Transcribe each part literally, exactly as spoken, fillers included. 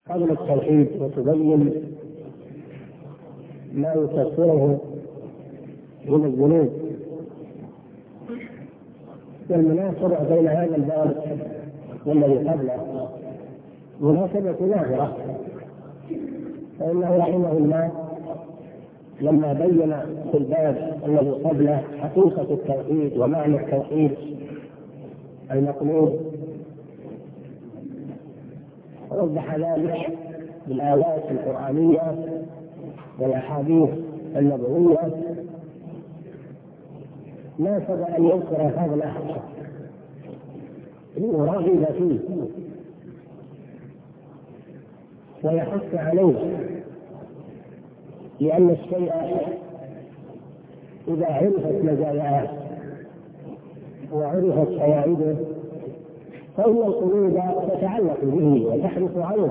قبل التوحيد وتبين ما يكفره من الذنوب. والمناسبة بين هذا الباب والذي قبله مناسبة ظاهرة، فإنه رحمه الله لما بين في الباب الذي قبله حقيقة التوحيد ومعنى التوحيد المطلوب وضح ذلك بالآيات القرآنية والأحاديث النبوية، ناسب أن يذكر هذا الأحد ويرغب فيه ويحث عليه، لأن الشيء إذا عرفت مزاياه وعرفت فوائده فإن القلوب تتعلق به وتحرص عنه.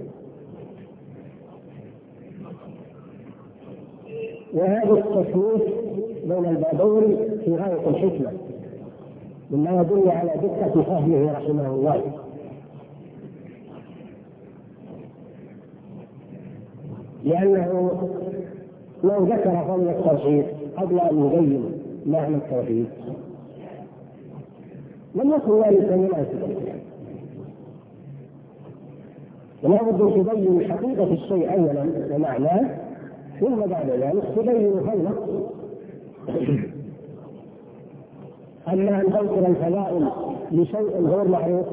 وهذا التصنيف بين البابين في غاية الحكمة، مما يدل على دقة فهمه رحمه الله. لأنه لو ذكر فضل التوحيد قبل أن يبين معنى التوحيد لم يكن ذلك مناسبا، ولا بد أن تبين حقيقة الشيء أولا ومعناه، ثم بعد ذلك تبين فضله. أما أن تذكر الفضائل لشيء غير معروف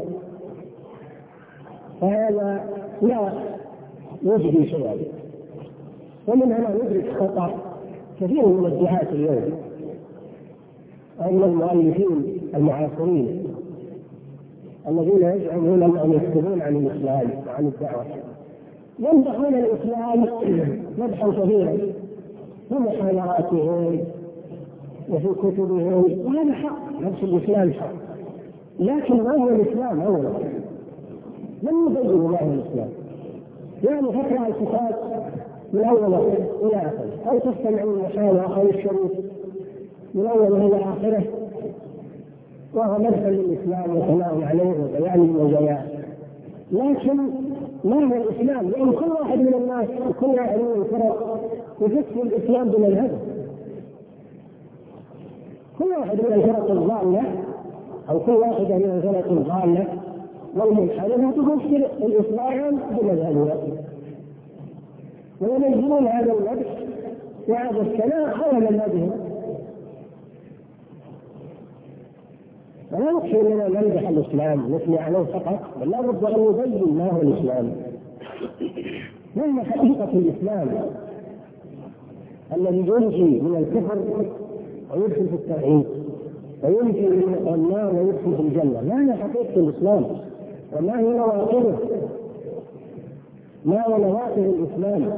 فهذا لا يجدي شيئا. ومن هنا ندرك خطأ كثير من الدعاة اليوم أو من المؤلفين المعاصرين الذين يزعمون أنهم يكتبون عن الإسلام وعن الدعوة، يمدحون الإسلام مدحا كثيرا في محاضراتهم وفي كتبهم، وهذا حق، نفس الإسلام حق، لكن ما هو الإسلام أولا؟ لم يبين ما هو الإسلام. يعني تقرأ الكتاب من أول إلى آخره، أو تستمع المحاضرة أو الشريط من أول إلى آخره، وهو مدح للإسلام وثناء عليه وبيان المزايا، لكن ما هو الإسلام؟ لأن كل واحد من الناس وكل واحد من الفرق يفسر الإسلام بمنهجه. كل واحد من الفرق الضالة أو كل واحدة من الفرق الضالة والمنحرفة تفسر الإسلام بمنهجها، وينزلون هذا المدح وهذا الثناء على منهجهم. ولا يكفي أننا نمدح الإسلام نثني عليه فقط، بل لا بد أن نبين ما هو الإسلام، ما هي حقيقة الإسلام الذي ينجي من الكفر ويدخل في التوحيد وينجي من النار ويدخل في الجنة. ما هي حقيقة الإسلام وما هي نواقضه؟ ما هو نواقض الإسلام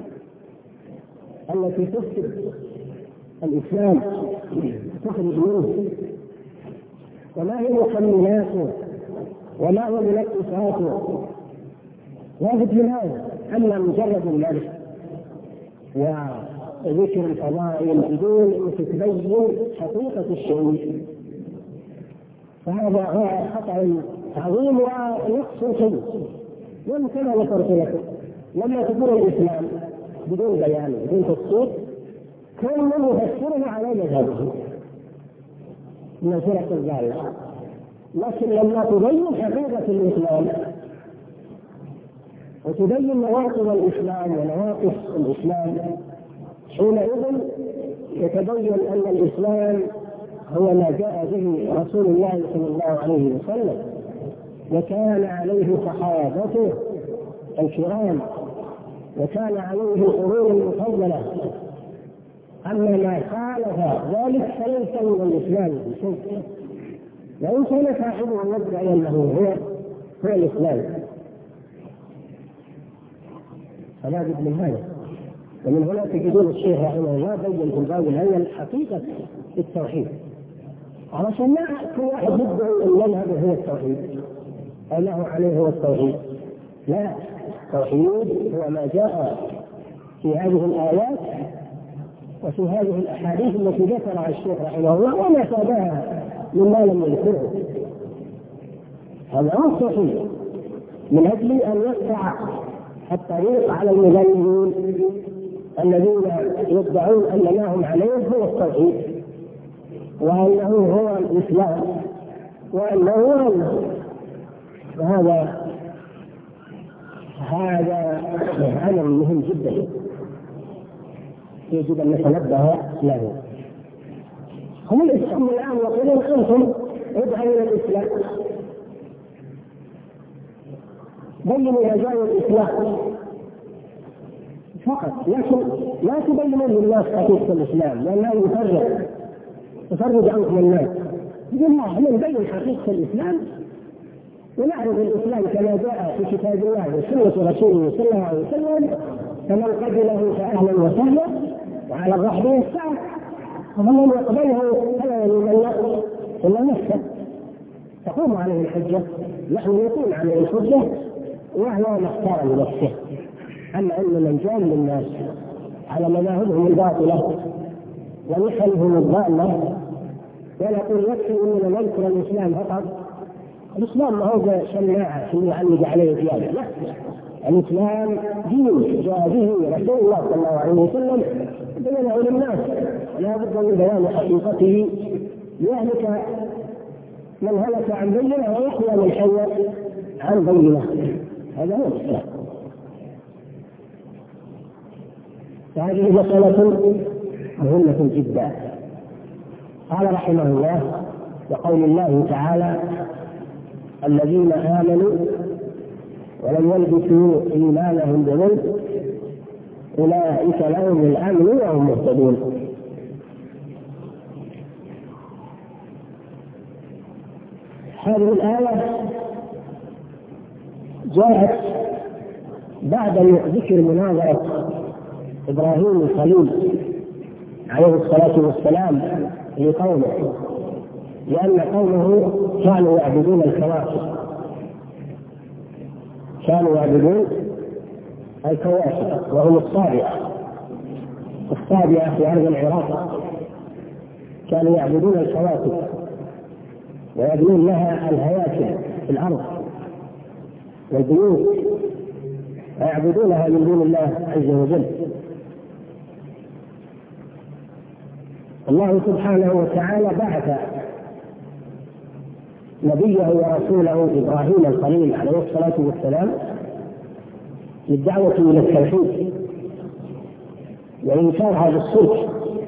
التي تفسد الإسلام تخرج منه؟ وما هي مكملاته وما هو منقصاته؟ واجب من هذا. أما مجرد المدح وذكر الفضائل بدون أن تتبين حقيقة الشيء فهذا خطأ عظيم ونقص شيء. وكما ذكرت لكم لما تقول الإسلام بدون بيان بدون تفسير كان من يفسره على مذهبه من الفرق الضالة، لكن لما تبين حقيقة الإسلام وتبين نواقض الإسلام ونواقص الإسلام حينئذ يتبين أن الإسلام هو ما جاء به رسول الله صلى الله عليه وسلم وكان عليه صحابته الكرام وكان عليه القرون المفضلة. أما ما خالف ذلك فليس من الإسلام بشيء، وإن كان صاحبه يدعي أنه هو هو الإسلام. فلا بد من هذا. ومن هنا تجدون الشيخ رحمه الله بين في الباب الأول حقيقة التوحيد، علشان ما كل واحد يدعي أن مذهبه هو التوحيد أنه عليه هو التوحيد. لا، التوحيد هو ما جاء في هذه الآيات وفي هذه الأحاديث التي ذكرها الشيخ رحمه الله وما تابعها مما لم يذكره. هذا هو التوحيد، من أجل أن يقطع الطريق على المذنبين الذين يدعون أن ما هم عليه هو التوحيد، وأنه هو الإسلام، وأنه هو الله. وهذا هذا أمر مهم جدا يجب أن نتنبه له. هم الإسلام الآن يقولون أنتم ادعوا إلى الإسلام، بينوا رجاء الإسلام فقط، لكن لا تبينوا للناس حقيقة الإسلام، لأنه يفرق يفرق عنكم الناس. يقول الله احنا نبين حقيقة الإسلام ونعرض الإسلام كما جاء في كتاب الله وسنة رسوله صلى الله عليه وسلم، فمن قبله فأهلا وسهلا وعلى الرحب والسعة، ومن يقبله فلا يلومن إلا نفسه، تقوم عليه الحجة، نحن نقوم عليه الحجة وهو مختار لنفسه. أما أن من جال للناس على مذاهبهم الباطلة ونحلهم الضالة ونقول يكفي أننا نذكر الإسلام فقط، الإسلام ما هو شماعة يعلق عليه زيادة، لا، الإسلام دين جاء به رسول الله صلى الله عليه وسلم بينه للناس، لا بد من بيان حقيقته ليهلك من هلك عن بينه ويحيى من حي عن بينه. هذا هو الإسلام. فهذه مسألة مهمة جدا. قال رحمه الله: وقول الله تعالى: الذين آمنوا ولم يلبسوا إيمانهم بظلم أولئك لهم الأمن وهم مهتدون. هذه الآية جاءت بعد ذكر مناظرة إبراهيم الخليل عليه الصلاة والسلام لقومه، لأن قومه كانوا يعبدون الكواكب، كانوا يعبدون الكواكب وهم الصابئة، الصابئة في أرض العراق كانوا يعبدون الكواكب ويبنون لها الهياكل في الأرض والبيوت ويعبدونها من دون الله عز وجل. الله سبحانه وتعالى بعث نبيه ورسوله إبراهيم الخليل عليه الصلاة والسلام للدعوة إلى التوحيد وإنكار هذا الشرك.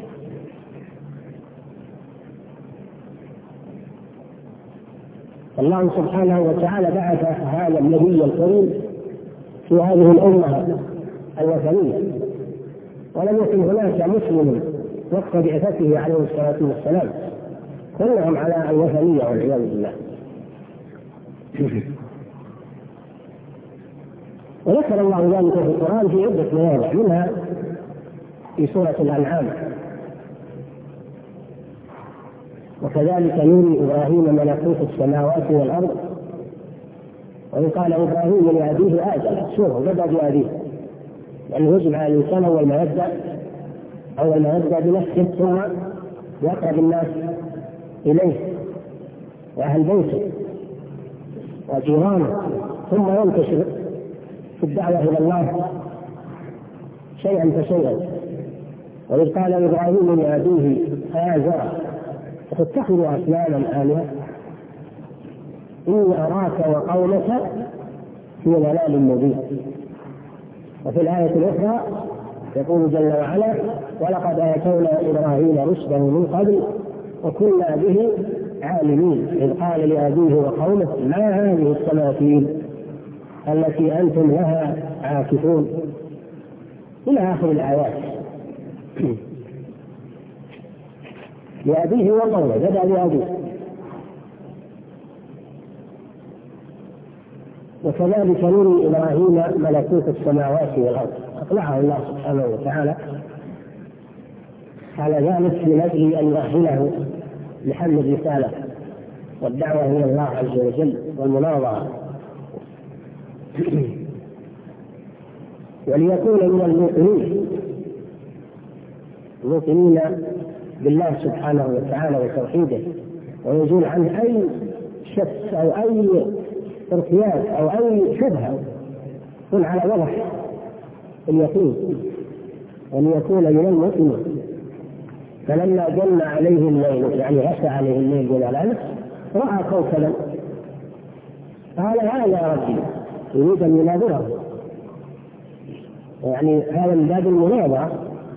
الله سبحانه وتعالى بعث هذا النبي الكريم في هذه الأمة الوثنية، ولم يكن هناك مسلم وقت بعثته عليه الصلاة والسلام، كلهم على الوثنية والعياذ بالله. وذكر الله ذلك في القرآن في عدة مواضع، منها في سورة الأنعام: وكذلك نري إبراهيم ملكوت السماوات والأرض وإن قال إبراهيم لأبيه آزر. شوفوا بدأ بأبيه، لأنه يجب على الإنسان أول ما يبدأ أول ما يبدأ بنفسه ثم يقرب الناس إليه وأهل بيته وجيرانه، ثم ينتشر في الدعوة إلى الله شيئا فشيئا. وإذ قال إبراهيم لأبيه آزر فتتخذوا أصناما آلهة إني أراك وقومك في ضلال مبين. وفي الآية الأخرى يقول جل وعلا: ولقد آتينا إبراهيم رشده من قبل وكنا به عالمين إذ قال لأبيه وقومه ما هذه التماثيل التي أنتم لها عاكفون، إلى آخر الآيات. لأبيه وقومه، بدأ بأبيه. وكذلك نري إبراهيم ملكوت السماوات والأرض، أطلعه الله سبحانه وتعالى على ذلك من أجل أن يؤهله لحمل الرسالة والدعوة إلى الله عز وجل والمناظرة، وليكون من الموقنين الموقنين بالله سبحانه وتعالى وتوحيده، ويزول عنه أي شك أو أي ارتياب أو أي شبهة يكون على وضح اليقين أن يكون من المؤمنين. فلما جن عليه الليل يعني غشى عليه الليل جلاله رأى كوكبا قال هذا ربي، يريد أن يناظره، يعني هذا من باب المناظرة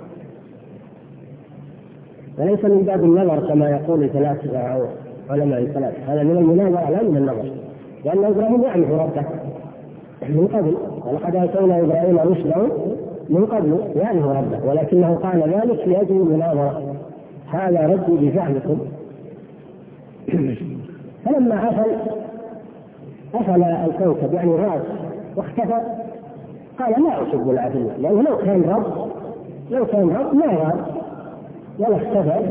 وليس من باب النظر كما يقول الفلاسفة أو علماء الفلاسفة، هذا من المناظرة لا من النظر، لأن إبراهيم يعرف ربه من قبل، ولقد آتينا إبراهيم رشده من قبل يعرف ربه، ولكنه قال ذلك لأجل المناظرة، هذا ربي بزعمكم. فلما أفل أفل الكوكب يعني غاب واختفى قال لا أحب العافية، لأنه لو كان رب لو كان رب ما غاب ولا اختفى.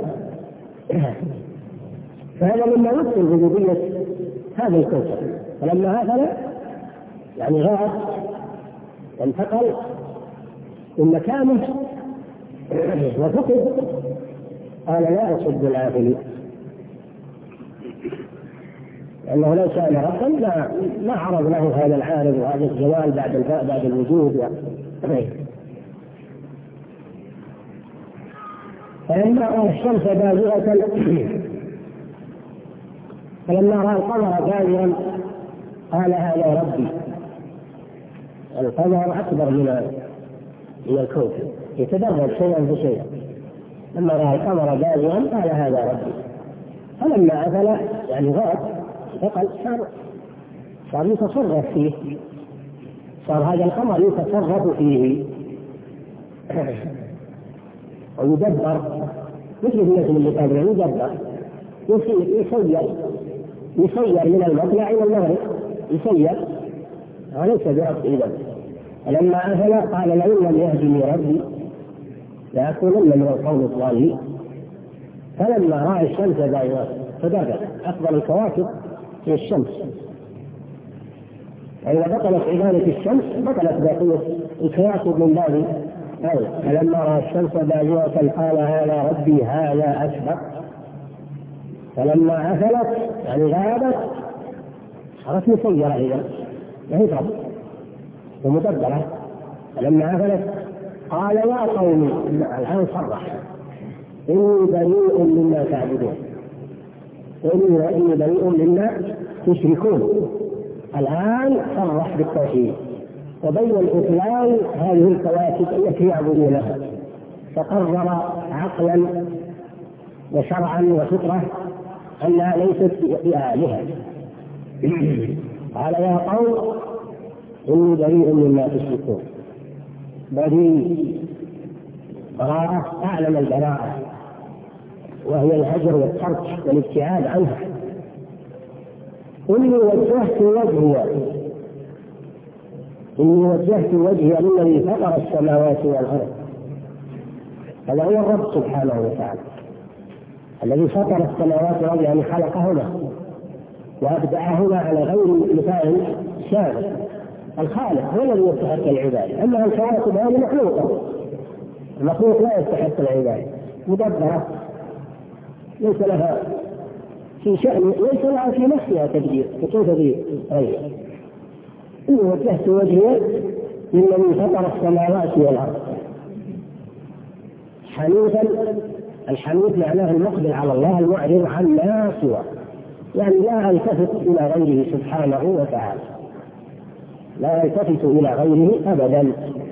فهذا مما يذكر ربوبية هذا الكوكب. فلما أفل يعني غاب وانتقل من مكانه وفقد قال لا أحب العافية، لأنه لو كان ربا لا ما عرض له هذا العارض وهذا الزوال بعد الباء بعد الوجود. فلما رأى الشمس بازغة فلما رأى القمر بازغا قال هذا ربي. القمر أكبر من من الكوكب يتدرج شيئا فشيئا، لما رأى القمر بازغا قال هذا ربي. فلما أفل يعني غاب فقال صار صار يتصرف فيه، صار هذا القمر يتصرف فيه ويدبر مثل الناس اللي قبله، يدبر يصير يسير يسير من المطلع إلى المغرب يسير وليس برب إذن. فلما أفل قال لئن لم يهدني ربي لأكونن من القوم الضالين. فلما رأى الشمس بازغة تدرج أفضل الكواكب هي الشمس، فإذا بطلت عبادة الشمس بطلت بقية الكواكب من باب أولى. فلما رأى الشمس بازغة قال هذا ربي هذا أكبر. فلما أفلت يعني غابت صارت مسيرة إذا ما هي رب ومدبرة. فلما أفلت قال يا قوم الآن صرح إني بريء مما تعبدون إني بريء مما تشركون. الآن صرح بالتوحيد وبين الإطلال هذه الكواكب التي يعبدونها، فقرر عقلا وشرعا وفطرة أنها ليست بآلهة. قال يا قوم إني بريء مما تشركون. بريء براءة أعلم البراءة وهي الهجر والترك والابتعاد عنها. إني وجهت وجهي إني وجهت وجهي للذي فطر السماوات والأرض. هذا هو الرب سبحانه وتعالى الذي فطر السماوات والأرض يعني خلقهما وأبدعهما على غير مثال سابق. الخالق هو الذي يستحق العبادة، أما الكواكب هذه مخلوقة، المخلوق لا يستحق العبادة، مدبرة ليس لها في شأن ليس لها في نفسها تدبير وكيف تدبير غيرها. إني وجهت وجهي للذي فطر السماوات والأرض حنيفا. الحنيف معناه المقبل على الله المعرض عن ما سواه، يعني لا يلتفت إلى غيره سبحانه وتعالى، لا يلتفت إلى غيره أبدا.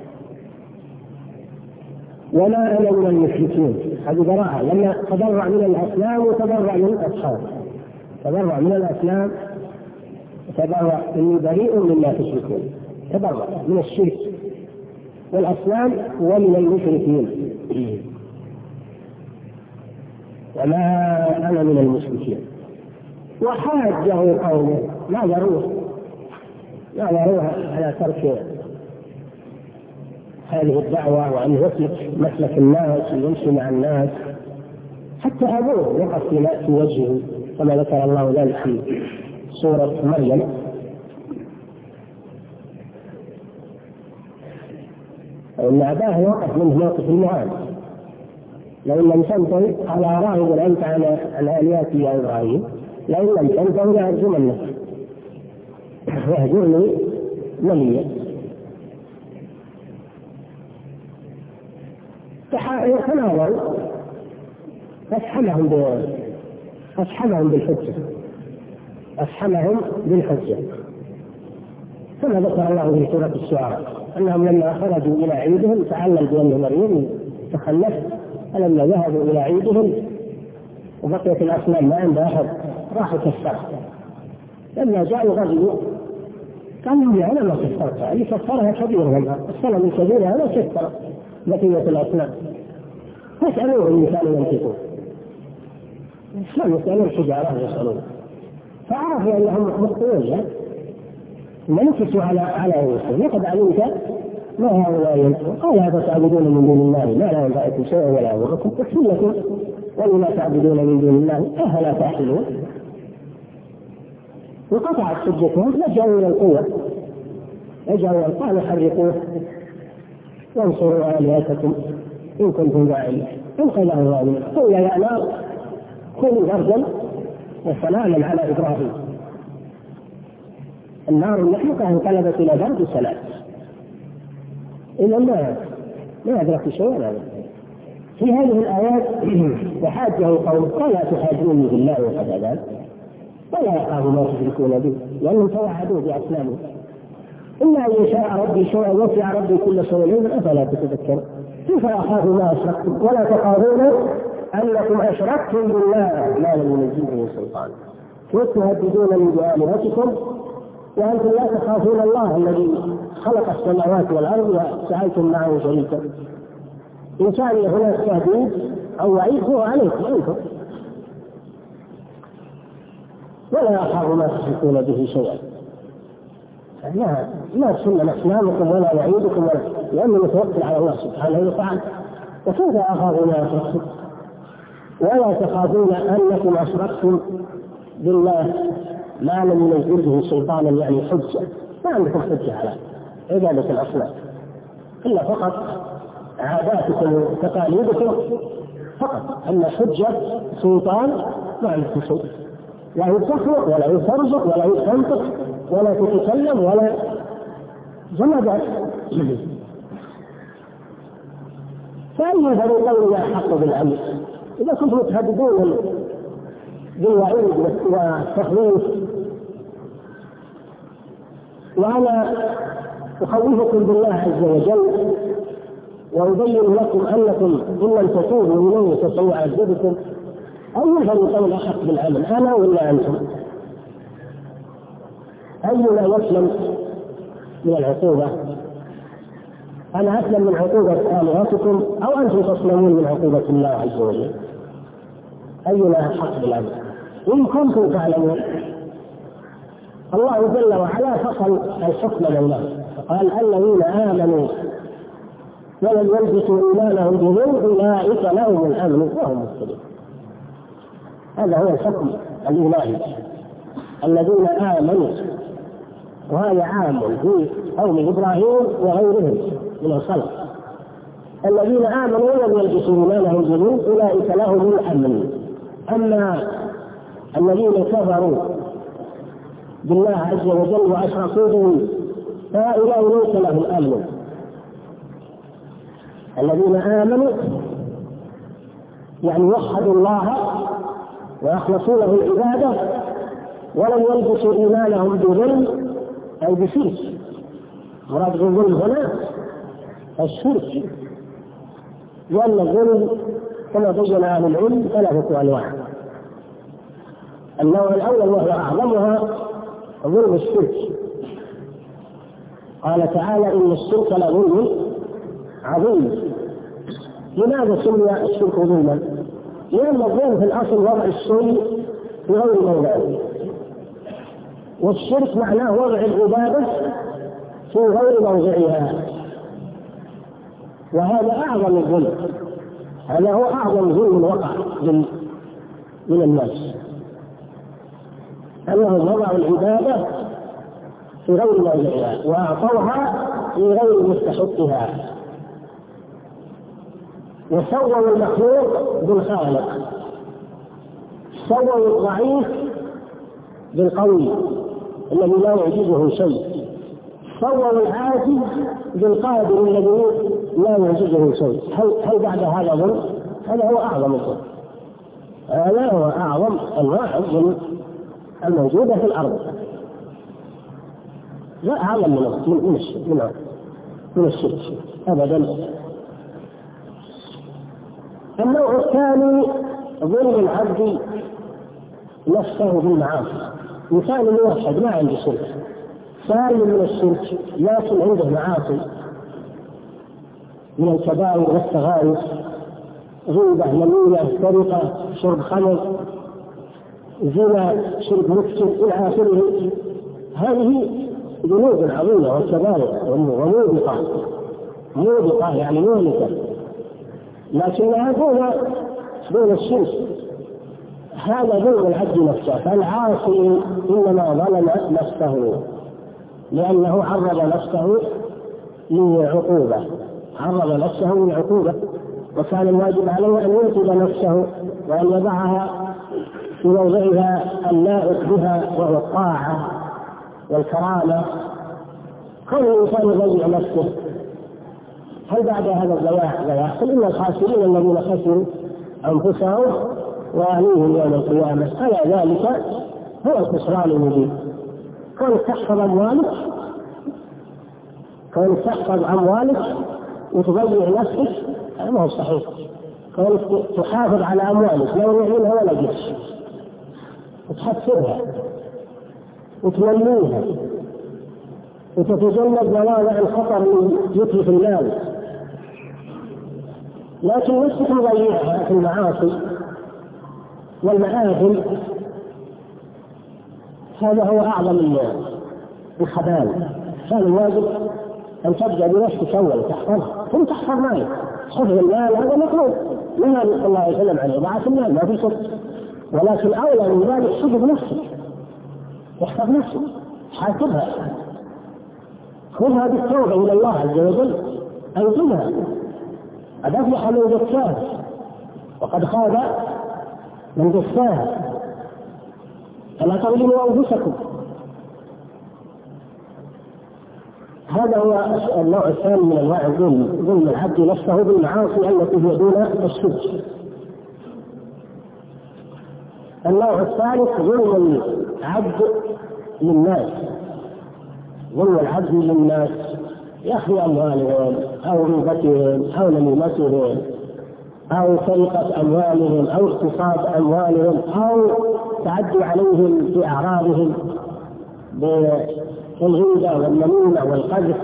وما أنا من المشركين. هذه براءة لما تبرع من الأسلام وتبرع من الأصحاب، تبرع من الأسلام تبرع إني بريء مما تشركون، تبرع من الشرك والأصنام ومن المشركين. وما أنا من المشركين. وحاجه قومه نظروه نظروها على ترك هذه الدعوة وأن يسلك مسلك الناس ويمشي مع الناس، حتى أبوه وقف في وجهه كما ذكر الله ذلك في سورة مريم. وإن أباه وقف منه موقف المعاني لئن لم تنتهي على راهب أنت عن آلهتي يا إبراهيم لئن لم تنتهي لأرجمنك واهجرني مليا. تناظروا فاسحمهم فاسحمهم بالحجة أسحمهم بالحجة كما ذكر الله في سورة الشعراء أنهم لما خرجوا إلى عيدهم تعلم بأن مريم تخلف، فلما ذهبوا إلى عيدهم وبقيت الأصنام ما عند أحد راحوا كسرها. لما جاءوا غزوا قالوا لي أنا ما كسرتها، اللي كسرها كبيرهم، الصنم الكبير هذا كسر بقية الأصنام. فاسألوهم إن كانوا ينطقون، كانوا يسألون الحجارة يسألون، فعرفوا أنهم مخطئون ما نفسوا على على أنفسهم. لقد علمت ما هؤلاء ينطقون. قال هذا تعبدون من دون الله ما لا ينفعكم شيئا ولا يضركم يغفر لكم ولما تعبدون من دون الله أفلا تعقلون. وقطعت حجتهم، لجأوا إلى القوة، لجأوا إلى قالوا حرقوه وانصروا آلهتكم إن كنتم فاعلين. انقذوا هذه قل يا نار كوني بردا وسلاما على إبراهيم. النار المحرقة انقلبت إلى برد وسلام. إذا ما ما أدرك شيئا هذا. في هذه الآيات وحاجه قوم قال لا تحاجوني بالله وقد هداكم ولا يخافوا ما تشركون به لأنهم توعدوا بأصنامهم إلا أن يشاء ربي شيئا وسع ربي كل شيء علما أفلا تتذكرون. كيف أخاف ما أشركتم ولا تخافون أنكم أشركتم بالله ما لم ينزل به سلطان. كيف تهددونني بآلهتكم وأنتم لا تخافون الله الذي خلق السماوات والأرض وجعلتم معه شريكا. إن كان هناك تهديد أو وعيد هو عليكم أنتم، ولا أخاف ما تشركون به شيئا. لا لا تسلم أصنامكم ولا يعيدكم ولا لأنه متوكل على الله سبحانه وتعالى. وكيف أخاف ما أشركتم ولا تخافون أنكم أشركتم بالله ما لم ينزل به سلطانا يعني حجة. ما عندكم حجة على عبادة الأصنام إلا فقط عاداتكم وتقاليدكم فقط. أما حجة سلطان ما عندكم شيء، لا يتخلق ولا يترزق ولا يتنطق ولا تتكلم ولا جمادات. فأي فريقين يحق بالأمر؟ إذا كنتم تهددون بالوعيد والتخويف وأنا أخوفكم بالله عز وجل وأبين لكم أنكم إن لم تتوبوا إليه فسوف أعذبكم، أي فريقين أحق بالأمر أنا ولا أنتم؟ أينا يسلم من العقوبة؟ أنا أسلم من عقوبة آلهتكم أو أنتم تسلمون من عقوبة الله عز وجل؟ أينا أحق بالأمر؟ إن كنتم تعلمون. الله جل وعلا فصل الحكم لله فقال الذين آمنوا ولم يلبسوا إيمانهم بظلم أولئك لهم الأمن وهم مهتدون. هذا هو الحكم الإلهي. الذين آمنوا، وهذا عام في قوم إبراهيم وغيرهم من الخلق. الذين آمنوا ولم يلبسوا إيمانهم بظلم أولئك لهم الأمن. أما الذين كفروا بالله عز وجل وأشركوا به فهؤلاء ليس لهم الأمن. الذين آمنوا يعني وحدوا الله وأخلصوا له العبادة ولم يلبسوا إيمانهم بظلم أي بشرك. مراد الظلم هنا الشرك، لأن الظلم كما بين أهل العلم ثلاثة أنواع. النوع الأول وهو أعظمها ظلم الشرك. قال تعالى إن الشرك لظلم عظيم. لماذا سمي الشرك ظلما؟ لأن الظلم في الأصل وضع الشيء في غير موضعه، والشرك معناه وضع العبادة في غير موضعها، وهذا أعظم الظلم. هذا هو أعظم ظلم وقع من الناس، أنهم وضعوا العبادة في غير موضعها وأعطوها في غير مستحقها، وسووا المخلوق بالخالق، سووا الضعيف بالقوي الذي لا يعجزه شيء، سووا العاجز بالقادر الذي لا يعجزه شيء، هل هل بعد هذا ظلم؟ هذا هو أعظم الظلم، هذا هو أعظم أنواع الظلم الموجودة في الأرض، لا أعظم من من من من الشرك أبدا. النوع الثاني ظلم العبد نفسه بالمعاصي. مثال واحد ما عنده شرك، سالم من الشرك لكن عنده معاصي من الكبائر والصغائر، غيبة، نميمة، سرقة، شرب خمر، زنا، شرب مسكر إلى آخره. هذه ذنوب عظيمة وكبائر وموبقة، موبقة يعني مهلكة، لكنها دون دون الشرك. هذا ظلم العبد نفسه، فالعاصي إنما ظلم نفسه لأنه عرض نفسه لعقوبة، عرض نفسه للعقوبة، وكان الواجب عليه أن ينقذ نفسه وأن يضعها في موضعها اللائق بها وهو الطاعة والكرامة. كل الإنسان يضيع نفسه، هل بعد هذا الضياع لا يحصل؟ إن الخاسرين الذين خسروا أنفسهم وأهليهم يوم القيامة، ألا ذلك هو الخسران المبين. كونك تحفظ أموالك كونك تحفظ أموالك وتضيع نفسك هذا ما هو صحيح. كونك تحافظ على أموالك لا يعينها ولا قرش وتحفظها وتوليها وتتجنب مواضع الخطر من يتلف المال، لكن نفسك مضيعها في المعاصي والمآثم، هذا هو أعظم الخبال. كان الواجب أن تبدأ بنفسك أولا تحفظها ثم تحفظ مالك. حفظ المال هذا مطلوب، لما صلى الله عليه وسلم عليه ضعف المال ما في شك، ولكن أولى من ذلك حفظ نفسك، تحفظ نفسك، حاسبها، خذها بالتوبة إلى الله عز وجل، أنزلها. قد أفلح من زكاها وقد خاب من دساها، فلا تظلموا أنفسكم. هذا هو النوع الثاني من انواع الظلم، ظلم العبد نفسه بالمعاصي التي هي دون الشرك. النوع الثالث ظلم العبد للناس، ظلم العبد للناس، يأخذ أموالهم أو غيبتهم أو نميمتهم أو سرقة أموالهم أو اغتصاب أموالهم أو تعدي عليهم في أعراضهم بالغيبة والنميمة والقذف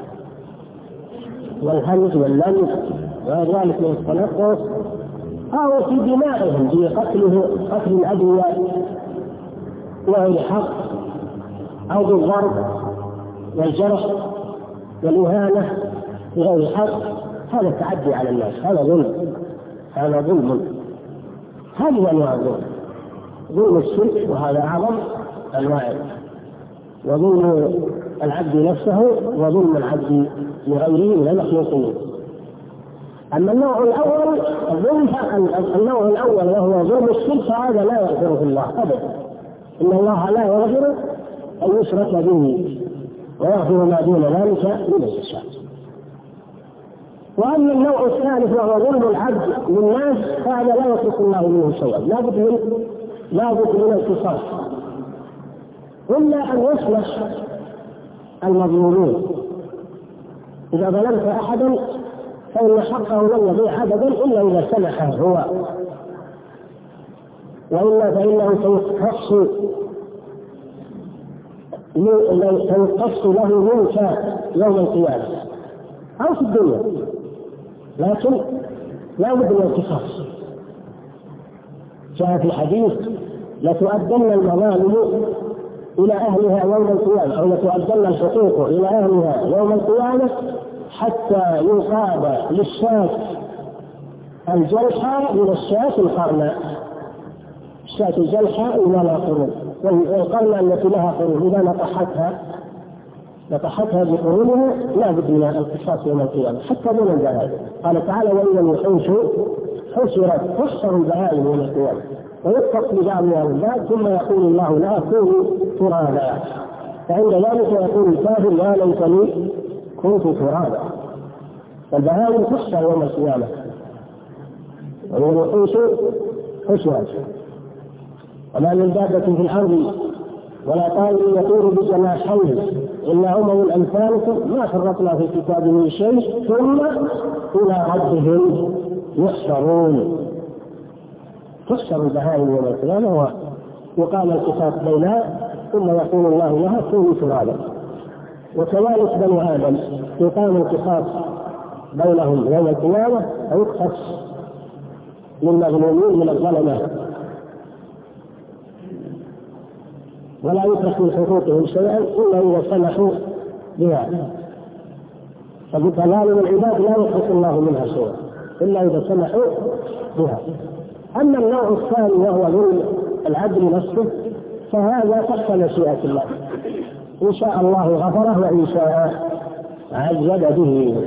والهمز واللمس وذلك من التنقص، أو في دمائهم بقتله قتل الأبرياء وغير حق، أو بالضرب والجرح والإهانة بغير حق. هذا التعدي على الناس، هذا ظلم، هذا ظلم. هذه أنواع الظلم، ظلم الشرك وهذا أعظم أنواعه، وظلم العبد نفسه وظلم العبد لغيره من المخلوقين. أما النوع الأول الظلم، النوع الأول وهو ظلم الشرك، فهذا لا يغفره الله أبدا، إن الله لا يغفر أن يشرك به ويغفر ما دون ذلك لمن يشاء. وأما النوع الثالث وهو ظلم العبد للناس، فهذا لا يترك الله منه شيئا، لابد من لابد من القصاص، إلا أن يصلح المظلومين. إذا ظلمت أحدا فإن حقه لن يضيع أبدا إلا إذا سمح هو، وإلا فإنه سيقتص سيقتص له منك يوم القيامة أو في الدنيا، لكن لا بد من القصاص. جاء في الحديث: لتؤدن المظالم إلى أهلها يوم القيامة، أو لتؤدن الحقوق إلى أهلها يوم القيامة حتى يقاب للشاة الجلحة من الشاة القرناء. الشاة الجلحة إذا لا قرون، والقرناء التي لها قرون إذا نطحتها نطحتها بقرونها لا بد من القصاص يوم القيامة حتى دون البهائم. قال تعالى: وإذا الوحوش حشرت تحشر البهائم يوم القيامة ويقتص ببعضها البعض، ثم يقول الله: لا كونوا ترابا. فعند ذلك يقول الكافر: يا ليتني كنت ترابا. والبهائم تحشر يوم القيامة والوحوش حشرا. وما من دابة في الأرض ولا طائر يطير بجناحيه إلا أمم أمثالكم ما فرطنا في الكتاب من شيء ثم إلى ربهم يحشرون. تحشر البهائم يوم القيامة ويقام القصاص بينها ثم يقول الله لها كوني ترابا. وكذلك بنو آدم يقام القصاص بينهم يوم القيامة ويقتص للمظلومين من الظلمة ولا يترك من حقوقهم شيئا إلا إذا سمحوا بها. فبالضلال العباد لا يترك الله منها شيئا إلا إذا سمحوا بها. أما النوع الثاني وهو ظلم العبد نفسه فهذا تحت مشيئة الله، إن شاء الله غفره وإن شاء عذب به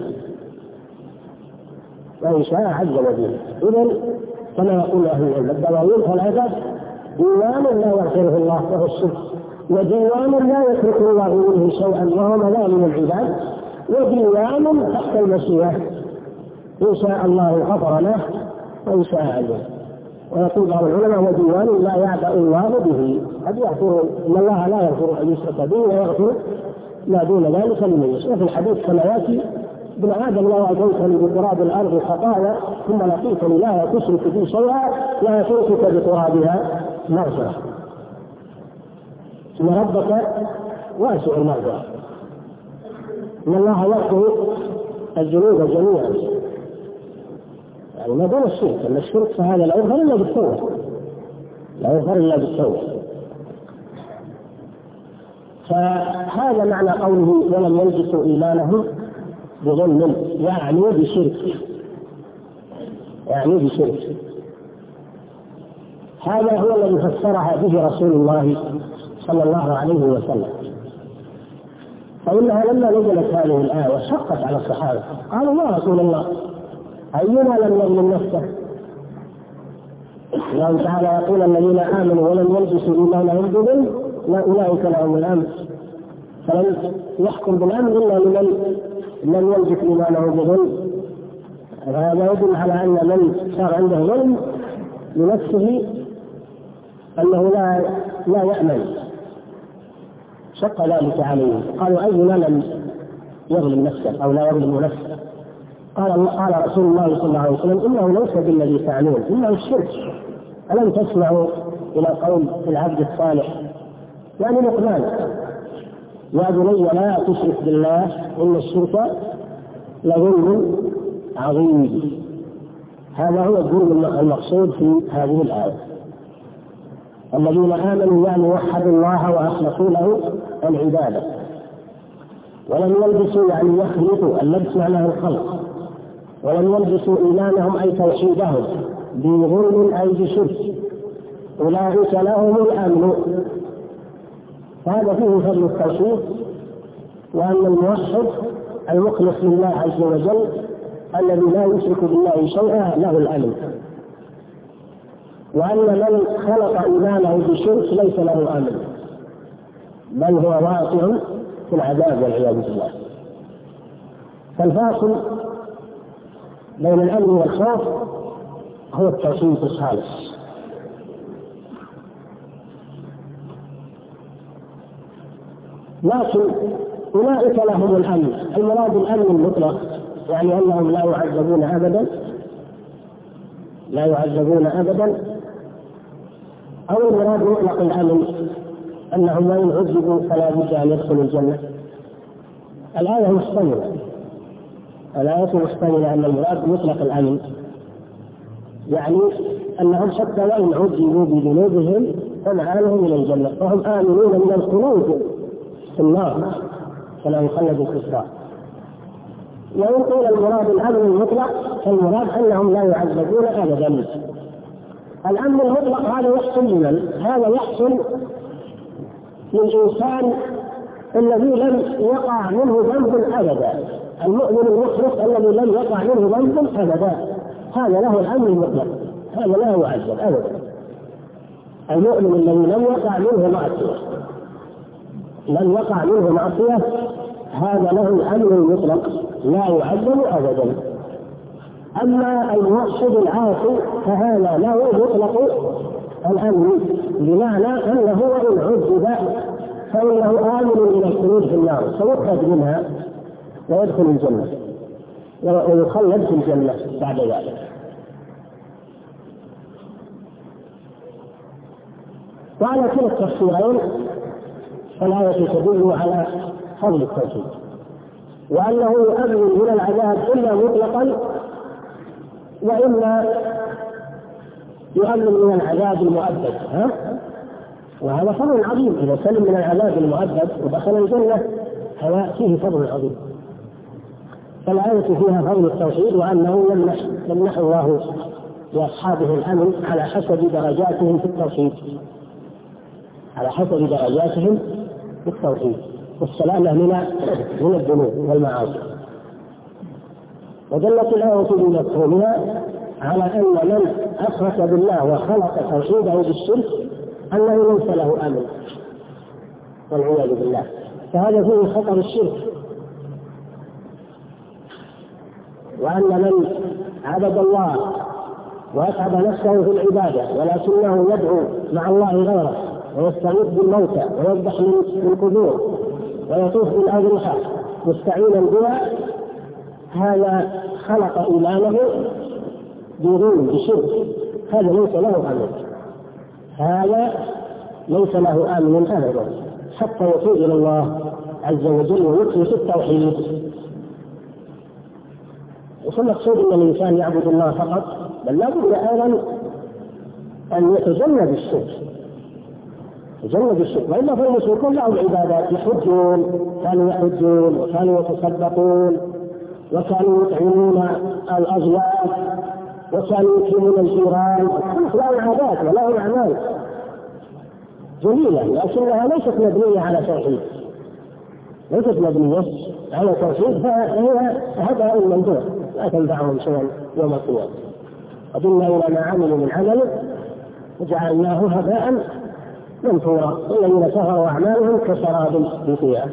وإن شاء عذب به. إذن كما يقول أهل العلم الدواوين ثلاثة: ديوان لا يغفره الله وهو الشرك، وديوان لا يترك الله منه شيئا وهو مظالم العباد، وديوان تحت المشيئة إن شاء الله غفر له وإن شاء عذب. ويقول بعض العلماء: وديوان لا يعبأ الله به، قد يغفر إن الله لا يغفر أن يشرك به ويغفر ما دون ذلك لمن يشاء. وفي الحديث كما يأتي: ابن آدم لو أتيتني بتراب الأرض خطايا ثم لقيتني لا تشرك بي شيئا لا أتيتك بترابها مغفرة. إن ربك واسع المغفرة، إن الله يغفر الذنوب جميعا، يعني ما دون الشرك. أما الشرك فهذا لا يغفر إلا بالتوبة، لا يغفر إلا بالتوبة. فهذا معنى قوله: ولم يلبسوا إيمانهم بظلم، يعني بشرك، يعني بشرك. هذا هو الذي فسرها به رسول الله صلى الله عليه وسلم. فإنها لما نزلت هذه الآية شقت على الصحابة، قالوا: يا رسول الله، أينا لم يظلم نفسه؟ الله تعالى يقول: الذين آمنوا ولم يلبسوا إيمانهم بظلم أولئك لهم الأمن. فلم يحكم بالأمن إلا لمن لم يلبس إيمانه بظلم. هذا يدل على أن من صار عنده ظلم لنفسه أنه لا لا يأمن، شق ذلك عليه. قالوا: أينا لم يظلم نفسه أو لا يظلم نفسه؟ قال قال رسول الله صلى الله عليه وسلم: إنه ليس بالذي تعلمون، إنه الشرك. ألم تسمعوا إلى قول العبد الصالح يعني لقمان: يا بني لا تشرك بالله إن الشرك لظلم عظيم. هذا هو الظلم المقصود في هذه الآية. الذين آمنوا يعني وحدوا الله وأخلصوا له العبادة، ولم يلبسوا يعني يخلطوا، اللبس معناه الخلق، ولم يلبسوا إيمانهم أي توحيدهم بظلم أي بشرك، أولئك لهم الأمن. هذا فيه فضل التوحيد، وأن الموحد المخلص لله عز وجل الذي لا يشرك بالله شيئا له الأمن، وأن من خلق إيمانه بشرك ليس له أمن، بل هو واقع في العذاب والعياذ بالله. فالفاصل بين الأمن والخوف هو التوحيد الخالص. لكن أولئك لهم الأمن، المراد الأمن المطلق، يعني أنهم لا يعذبون أبدا، لا يعذبون أبدا، أو المراد مطلق الأمن أنهم وإن عذبوا فلا بد أن يدخلوا الجنة. الآية مشتملة، الآية مشتملة أن المراد مطلق الأمن، يعني أنهم حتى وإن عذبوا بذنوبهم فمآلهم إلى الجنة، فهم آمنون من الخلود في النار فلا يخلد الكفار. وإن قيل المراد الأمن المطلق فالمراد أنهم لا يعذبون أبدا. الأمن المطلق هذا يحصل لمن؟ هذا يحصل للإنسان الذي لم يقع منه ذنب أبدا، المؤمن المخلص الذي لم يقع منه ذنب أبدا، هذا له الأمن المطلق، هذا لا يعذب أبدا. المؤمن الذي لم يقع منه معصية لم يقع منه معصية هذا له الأمن المطلق، لا يعذب أبدا. أما الموحد العاصي فهذا لا يطلق الأمن، بمعنى أنه وإن عذب فإنه آمن من الخلود في النار، سيخرج منها ويدخل الجنة ويخلد في الجنة بعد ذلك. وعلى كلا التفسيرين فالآية تدل على فضل التوحيد، وأنه يؤمن من العذاب إلا مطلقا، وإلا يؤمن من العذاب المؤبد. ها؟ وهذا فضل عظيم، إذا سلم من العذاب المؤبد ودخل الجنة هذا فيه فضل عظيم. فالآية فيها فضل التوحيد، وأنه يمنح يمنح الله لأصحابه الأمن على حسب درجاتهم في التوحيد، على حسب درجاتهم في التوحيد والسلامة من من الذنوب والمعاصي. ودلت الآية بمفهومها على أن من أشرك بالله وخلق توحيده بالشرك أنه ليس له أمن والعياذ بالله، فهذا فيه خطر الشرك. وأن من عبد الله وأتعب نفسه في العبادة ولكنه يدعو مع الله غيره ويستغيث بالموتى ويذبح من القبور ويطوف بالأضرحة مستعينا بها، هذا خلق إيمانه بدون بشرك، هذا ليس له أمن، هذا ليس له أمن أبدا حتى يتوب إلى الله عز وجل ويخلص التوحيد. وش المقصود أن الإنسان يعبد الله فقط؟ بل لا بد أيضا أن يتجنب الشرك، يتجنب الشرك، وإلا فالمشركون لهم عبادات، يحجون، كانوا يحجون وكانوا يتصدقون وكانوا يطعمون الأزواج وكانوا يكرمون الجيران، لهم عادات ولهم أعمال جميلة، لكنها ليست مبنية على توحيد، ليست مبنية على توحيد، فهي هباء منثور لا تنفعهم شيئا يوم القيامة. قدمنا إلى ما عملوا من عمل وجعلناه هباء منثورا، والذين كفروا أعمالهم كسراب بقيعة.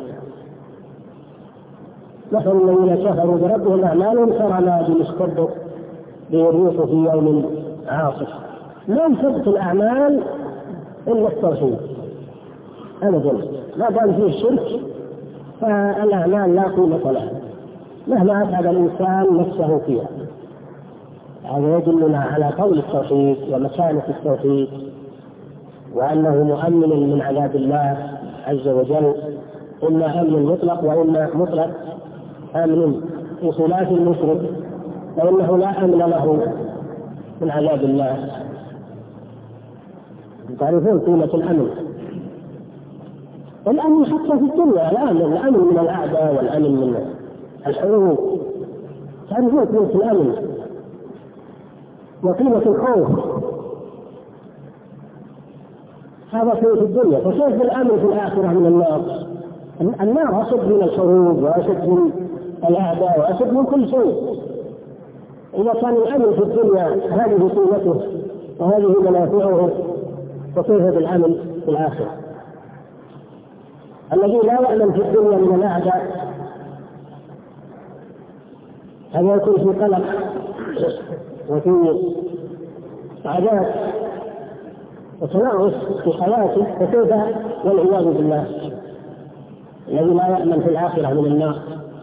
مثل الذين كفروا بربهم أعمالهم كرماد اشتد به الريح في يوم عاصف. لا يثبت الأعمال إلا التوحيد أبدا، ما دام فيه الشرك فالأعمال لا قيمة لها مهما أتعب الإنسان نفسه فيها. هذا يدلنا على قول التوحيد ومكانة التوحيد، وأنه مؤمن من عذاب الله عز وجل، إما أمن مطلق وإما مطلق آمن في خلاف المشرك فإنه لا أمن له من عذاب الله. تعرفون قيمة الأمن، والأمن حتى في الدنيا، الأمن الأمن من الأعداء والأمن من الحروب. تعرفون قيمة الأمن وقيمة الخوف، هذا في الدنيا، فكيف الأمن في الآخرة من النار؟ النار أشد من الحروب وأشد من الأعداء وأشد من كل شيء. إذا كان الأمن في الدنيا هذه قيمته وهذه منافعه، فكيف بالأمن في الآخرة؟ الذي لا يأمن في الدنيا من الأعداء هذا يكون في قلق وفي عذاب وتناقص في حياته، فكيف والعياذ بالله الذي لا يأمن في الآخرة من النار؟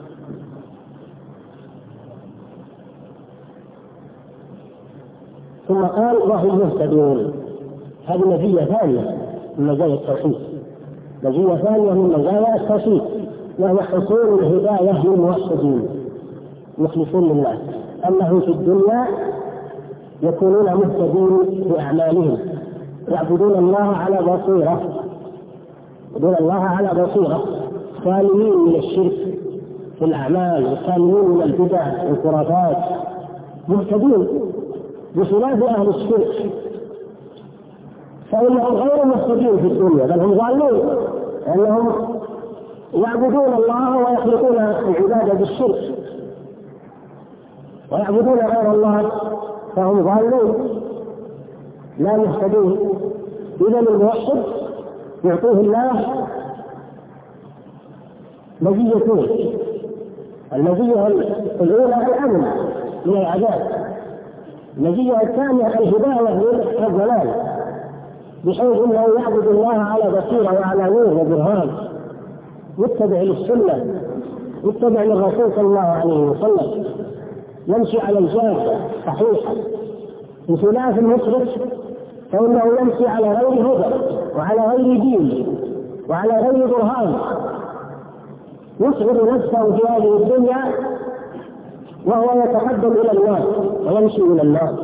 ثم قال وهم مهتدون، هذه مزية ثانية من مزايا التوحيد، مزية ثانية من مزايا التوحيد، وهو حصول الهداية للموحدين مخلصين لله، أنه في الدنيا يكونون مهتدين بأعمالهم، يعبدون الله على بصيرة، يعبدون الله على بصيرة، خاليين من الشرك في الأعمال وخاليين من البدع والخرافات، مهتدين بخلاف أهل الشرك فإنهم غير مهتدين في الدنيا، بل هم ضالون، لأنهم يعبدون الله ويخلقون العبادة بالشرك ويعبدون غير الله، فهم ضالون لا مهتدون. إذا الموحد يعطيه الله مزيتين، المزية الأولى الأمن من العذاب، المزية الثانية الهداية من الضلال، بحيث أنه يعبد الله على بصيرة وعلى نور وبرهان، يتبع للسنة، يتبع للرسول صلى الله عليه وسلم، يمشي على الجادة صحيحة. بخلاف المشرك فإنه يمشي على غير هدى وعلى غير دين وعلى غير برهان، يصغر نفسه في هذه الدنيا وهو يتقدم إلى الناس ويمشي إلى الناس،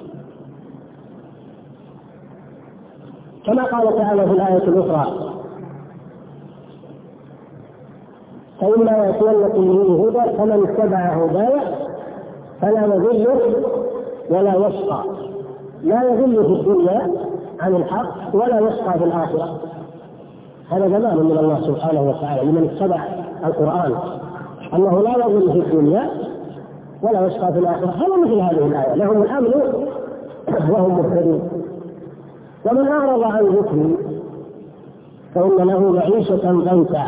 كما قال تعالى في الآية الأخرى: فإما يأتينكم مني هدى فمن اتبع هداي فلا يضل ولا يشقى. لا يضل في الدنيا عن الحق ولا يشقى في الآخرة. هذا ضمان من الله سبحانه وتعالى لمن اتبع القرآن، أنه لا يضل في الدنيا ولا يشقى في الآخرة. هذا مثل هذه الآية: لهم الأمن وهم مهتدون. ومن أعرض عن ذكري فإن له معيشة ضنكا.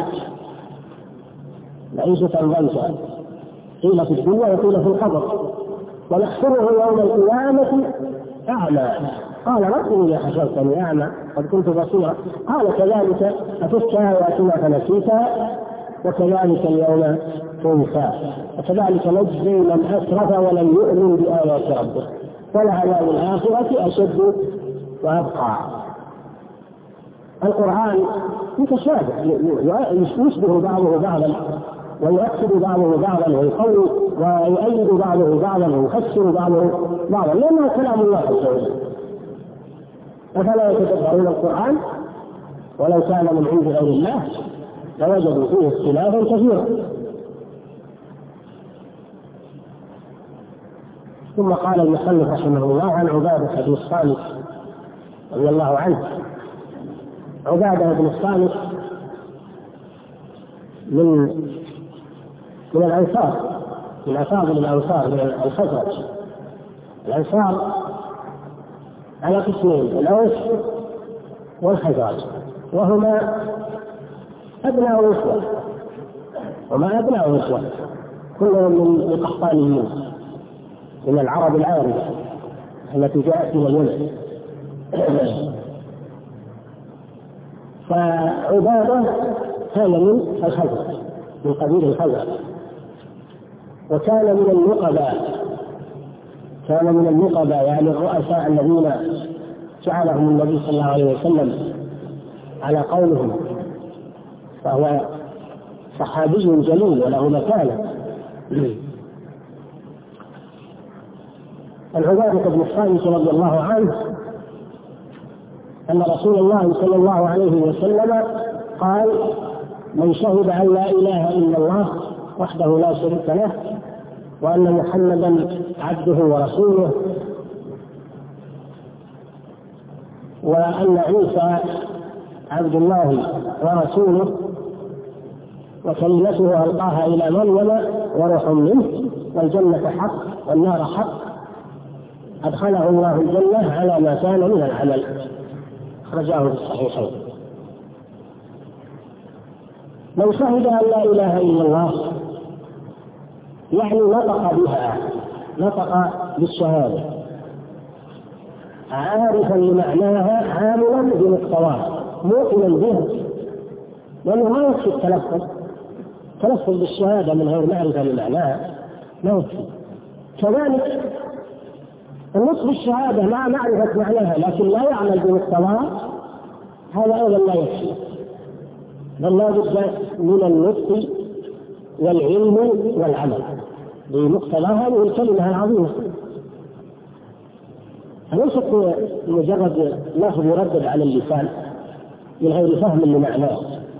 معيشة ضنكا قيل في الدنيا وقيل في القبر. ونحشره يوم القيامة أعمى. قال: رب إني حشرتني أعمى قد كنت بصيرا. قال: كذلك أتتك آياتنا فنسيتها وكذلك اليوم تنسى. وكذلك نجزي من أسرف ولم يؤمن بآيات ربه ولعذاب الآخرة أشد وأبقى. القرآن متشابه، يشبه بعضه بعضا ويؤكد بعضه بعضا ويقوي ويؤيد بعضه بعضا ويفسر بعضه بعضا، لأنه كلام الله عز وجل. أفلا يتدبرون القرآن ولو كان من عند غير الله لوجدوا فيه اختلافا كثيرا. ثم قال المصنف رحمه الله عن عبادة بن الصامت رضي الله عنه. عبادة بن الصامت من من الأنصار، من أفاضل الأنصار، من الخزرج. الأنصار على قسمين: الأوس والخزرج، وهما أبناء إخوة وما أبناء إخوة، كلهم من القحطانيين من العرب العاربة التي جاءت من اليمن. فعبادة كان من الخزرج، من قبيل الخزرج، وكان من النقباء، كان من النقباء يعني الرؤساء الذين جعلهم النبي صلى الله عليه وسلم على قولهم، فهو صحابي جليل وله مكانة. العبادة بن الصامت رضي الله عنه أن رسول الله صلى الله عليه وسلم قال: من شهد أن لا إله إلا الله وحده لا شريك له وأن محمدا عبده ورسوله وأن عيسى عبد الله ورسوله وكلمته ألقاها إلى مريم وروح منه والجنة حق والنار حق أدخله الله الجنة على ما كان من العمل. أخرجاه في الصحيحين. من شهد أن لا إله إلا الله يعني نطق بها، نطق بالشهادة عارفا لمعناها عاملا بمقتضاها مؤمنا بها، لأنه ما يكفي التلفظ تلفظ بالشهادة من غير معرفة لمعناها ما يكفي. كذلك النطق بالشهادة مع معرفة معناها لكن لا يعمل بمقتضاها، هذا أيضا لا يكفي، بل لا بد من النطق والعلم والعمل بمقتضاها من الكلمة العظيمة. ليست مجرد لفظ يردد على اللسان من غير فهم لمعناه،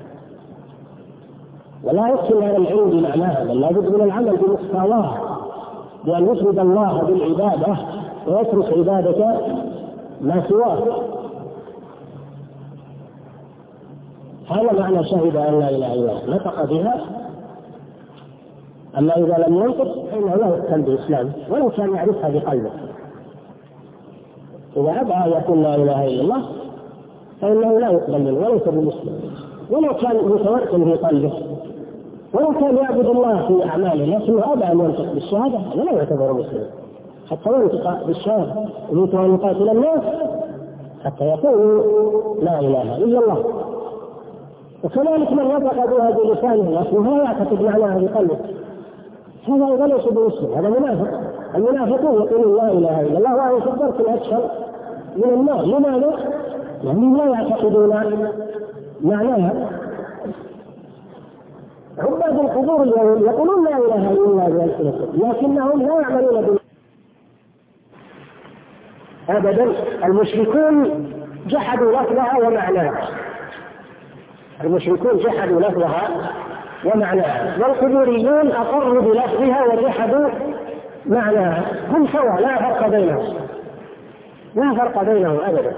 ولا يكفي على العلم بمعناها، بل لا بد من العمل بمقتضاها، بأن يفرد الله بالعبادة ويترك عبادة ما سواه. هذا معنى شهد أن لا إله إلا الله، نطق بها. أما إذا لم ينطق فإنه لا يقتل بالإسلام ولو كان يعرفها بقلبه. إذا أبى أن يقول لا إله إلا الله فإنه لا يقبل منه وليس بمسلم ولو كان متوكل في قلبه، وإن كان يعبد الله في أعماله لكنه أبى أن ينطق بالشهادة هذا لا يعتبر مسلم، حتى ينطق بالشهادة يريد أن يقاتل الناس حتى يقولوا لا إله إلا الله. وكذلك من نطق بها بلسانه لكنه لا يعتقد معناها بقلبه هذا أيضا ليس بمسلم، هذا منافق. المنافقون يقولون لا إله إلا الله وهو في الدرك الأسفل من النار. لماذا؟ لأنهم لا يعتقدون معناها. عباد القبور اليوم يقولون لا إله إلا الله بألسنتهم لكنهم لا يعملون بال أبدا. المشركون جحدوا لفظها ومعناها، المشركون جحدوا لفظها ومعناها، والقبوريون أقروا بلفظها وجحدوا معناها. هم سواء لا فرق بينهم، لا فرق بينهم أبدا.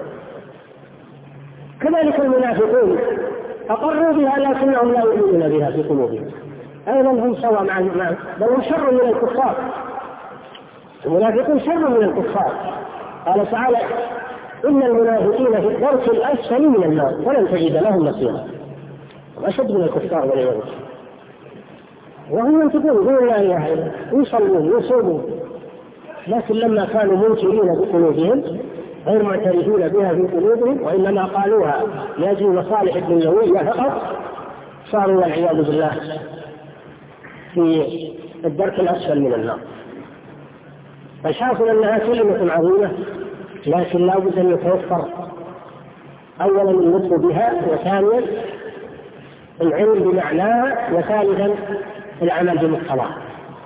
كذلك المنافقون أقروا بها لكنهم لا يؤمنون بها في قلوبهم، أيضا هم سواء مع بل هم شر من الكفار. المنافقون شر من الكفار. قال تعالى إن المنافقين في الدرك الأسفل من النار ولن تجد لهم نصيرا. أشد من الكفار والعياذ بالله. وهم ينطقون يقولون لا إله إلا الله ويصلون ويصومون، لكن لما كانوا منكرين بقلوبهم غير معترفين بها في قلوبهم وإنما قالوها لأجل مصالح الدنيوية فقط صاروا والعياذ بالله في الدرك الأسفل من النار. فالحاصل أنها كلمة عظيمة، لكن لا بد أن يتوفر أولا النطق بها، وثانيا العلم بمعناها، وثالثا العمل بمقتضاها.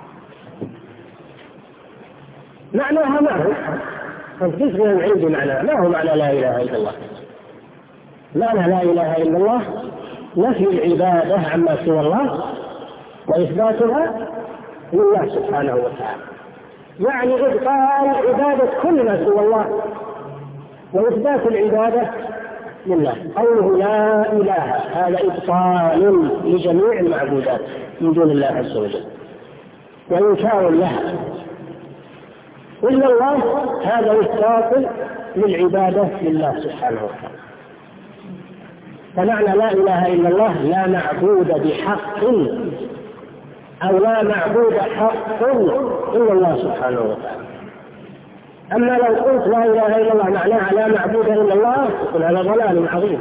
معناها ما هو؟ فالجزء من العلم بمعناها ما هو معنى لا إله إلا الله؟ معنى لا إله إلا الله نفي العبادة عما سوى الله وإثباتها لله سبحانه وتعالى، يعني إبطال عبادة كل ما سوى الله وإثبات العبادة لله. قوله لا إله هذا إبطال لجميع المعبودات من دون الله عز وجل وإنكار لها، إلا الله هذا إثبات للعبادة لله سبحانه وتعالى. فمعنى لا إله إلا الله لا معبود بحق أو لا معبود حق إلا الله سبحانه وتعالى. أما لو قلت لا إله إلا الله معناها لا معبود إلا الله يقول هذا ضلال عظيم.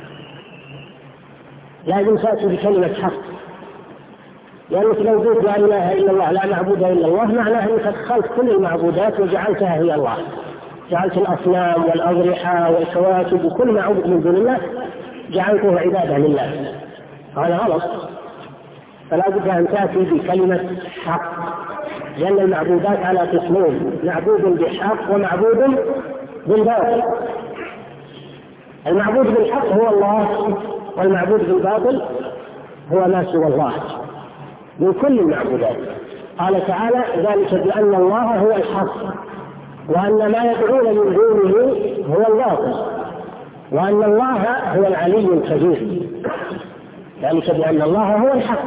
لازم تأتي بكلمة حق، لأنك لو قلت لا إله إلا الله لا معبود إلا الله معناها أنك أدخلت كل المعبودات وجعلتها هي الله، جعلت الأصنام والأضرحة والكواكب وكل معبود من دون الله جعلته عبادة لله، هذا غلط. فلا بد أن تأتي بكلمة حق، لأن المعبودات على قسمين، معبود بحق ومعبود بالباطل. المعبود بالحق هو الله، والمعبود بالباطل هو ما سوى الله من كل المعبودات. قال تعالى ذلك بأن الله هو الحق وأن ما يدعون من دونه هو الباطل وأن الله هو العلي الكبير. ذلك بأن الله هو الحق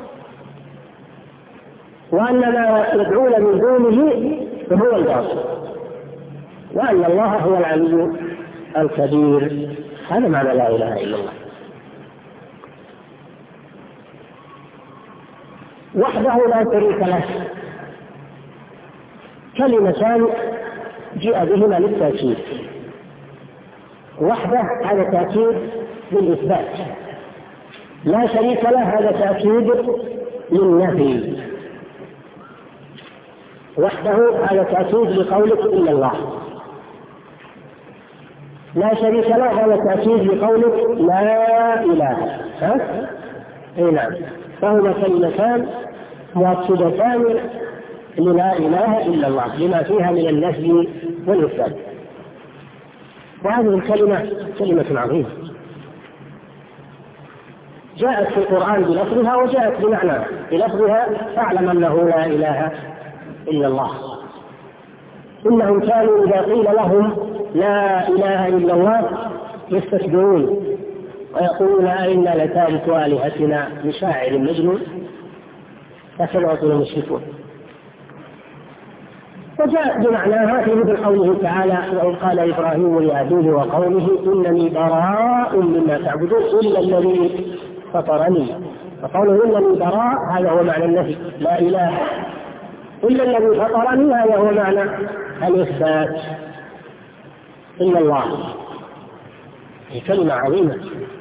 وأن ما يدعون من دونه هو الباطل وأن الله هو العلي الكبير. هذا معنى لا إله إلا الله. وحده لا شريك له كلمتان جاء بهما للتأكيد. وحده هذا تأكيد للإثبات، لا شريك له هذا تأكيد للنفي. وحده هذا تأكيد لقولك إلا الله، لا شريك له هذا تأكيد لقولك لا إله. ها؟ إيه نعم، فهما كلمتان مؤكدتان للا إله إلا الله لما فيها من النفي والإثبات. وهذه الكلمة كلمة عظيمة جاءت في القرآن بلفظها وجاءت بمعناها. بلفظها فاعلم أنه لا إله إلا الله. إنهم كانوا إذا قيل لهم لا إله إلا الله يستكبرون ويقولون أئنا لتاركوا آلهتنا لشاعر مجنون. هكذا يقول المشركون. وجاء بمعناها في مثل قوله تعالى وإذ قال إبراهيم لأبيه وقومه إنني براء مما تعبدون إلا الذي فطرني فقوله إنني براء هذا هو معنى النفي، لا إله إلا الذي فطرني هذا هو معنى الإثبات. إلا الله هي كلمة عظيمة،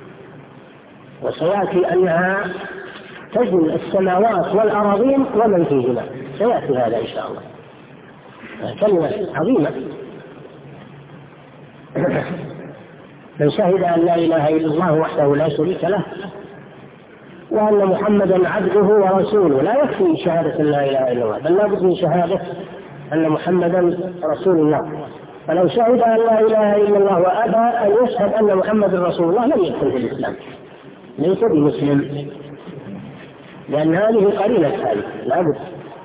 وسيأتي أنها تجمل السماوات والأراضين ومن فيهما، سيأتي هذا إن شاء الله. كلمة عظيمة. من شهد أن لا إله إلا الله وحده لا شريك له وأن محمدا عبده ورسوله، لا يكفي شهادة لا إله إلا الله، بل لا بد من شهادة أن محمدا رسول الله. فلو شهد أن لا إله إلا الله وأبى أن يشهد أن محمدا رسول الله لم يدخل في الإسلام، ليس بمسلم، لأن هذه قرينة هذه لا بد.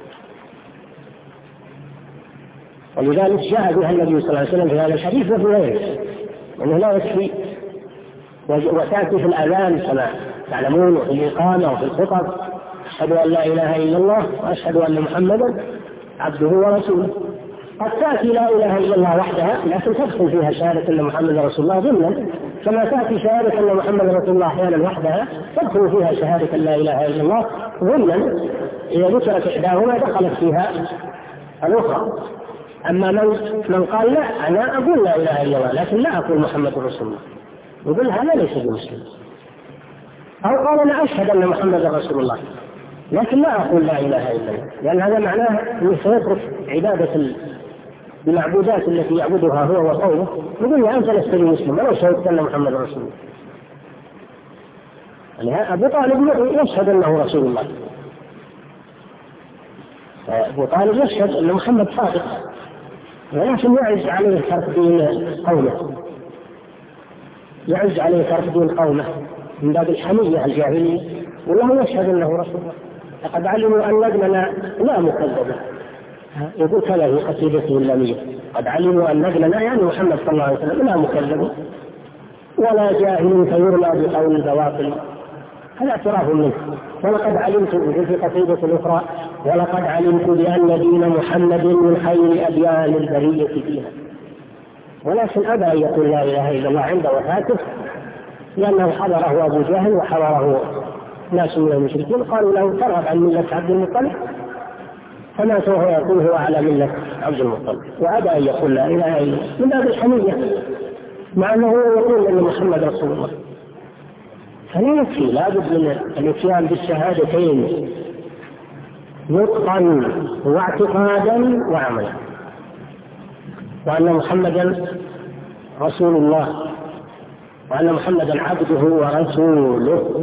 ولذلك جاء بها النبي صلى الله عليه وسلم في هذا الحديث وفي غيره، أنه لا يكفي. وتأتي في الأذان كما تعلمون وفي الإقامة وفي الخطب: أشهد أن لا إله إلا الله وأشهد أن محمدا عبده ورسوله. قد تأتي لا إله إلا الله وحدها لكن تدخل فيها شهادة أن محمدا رسول الله ضمنا، كما تأتي شهادة أن محمدا رسول الله أحيانا وحدها تدخل فيها شهادة لا إله إلا الله ضمنا. إذا ذكرت إحداهما دخلت فيها الأخرى. أما من من قال لا أنا أقول لا إله إلا الله لكن لا أقول محمد رسول الله، يقول هذا ليس بمسلم. أو قال أنا أشهد أن محمد رسول الله لكن لا أقول لا إله إلا الله، لأن هذا معناه أنه سيترك عبادة المعبودات التي يعبدها هو وقومه، يقول له أنت لست بمسلم ولو شهدت أن محمد رسول الله. يعني أبو طالب يشهد أنه رسول الله، أبو طالب يشهد أن محمد صادق، ولكن يعز عليه ترك دين قومه، يعز عليه ترك دين قومه من باب الحمية الجاهلية، والله يشهد أنه رسول الله. لقد علموا أن ابننا لا مكذبة، يقول كذا في قصيدته اللامية: قد علموا أن ابننا يعني محمد صلى الله عليه وسلم لا مكذب ولا جاهل فيرمى بقول البواطل. هذا اعتراف منه. ولقد علمت في قصيدة أخرى: ولقد علمت بأن دين محمد من خير أديان البرية دينا. ولكن أبى أن يقول لا إله إلا الله عند وفاته، لأنه حضره أبو جهل وحضره ناس من المشركين قالوا له ترغب عن ملة عبد المطلب، فما سوف يقول هو على ملة عبد المطلب، وأبى أن يقول لا إله إلا الله من باب الحمية، مع أنه يقول أن محمد رسول الله. فلا يكفي، لا بد من الاتيان بالشهادتين نطقا واعتقادا وعملا، وأن محمدا رسول الله، وأن محمدا عبده ورسوله،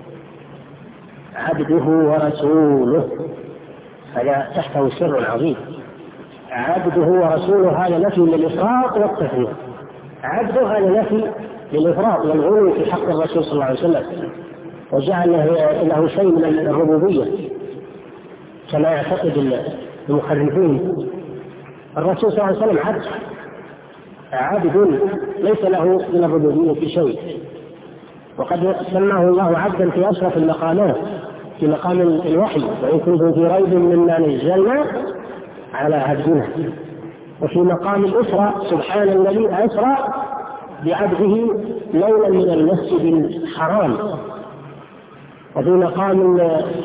عبده ورسوله. هذا تحته سر عظيم. عبده ورسوله هذا نفي للإفراط والتفريط. عبده هذا نفي للإفراط والغلو في حق الرسول صلى الله عليه وسلم، وجعل له شيء من الربوبية كما يعتقد المخرفين. الرسول صلى الله عليه وسلم عبد عبد ليس له من الربوبية شيء، وقد سماه الله عبدا في أشرف المقامات، في مقام الوحي: وإن كنتم في ريب مما نزلنا على عبدنا. وفي مقام الأسرى: سبحان الذي أسرى بعبده ليلا من المسجد الحرام. وفي مقام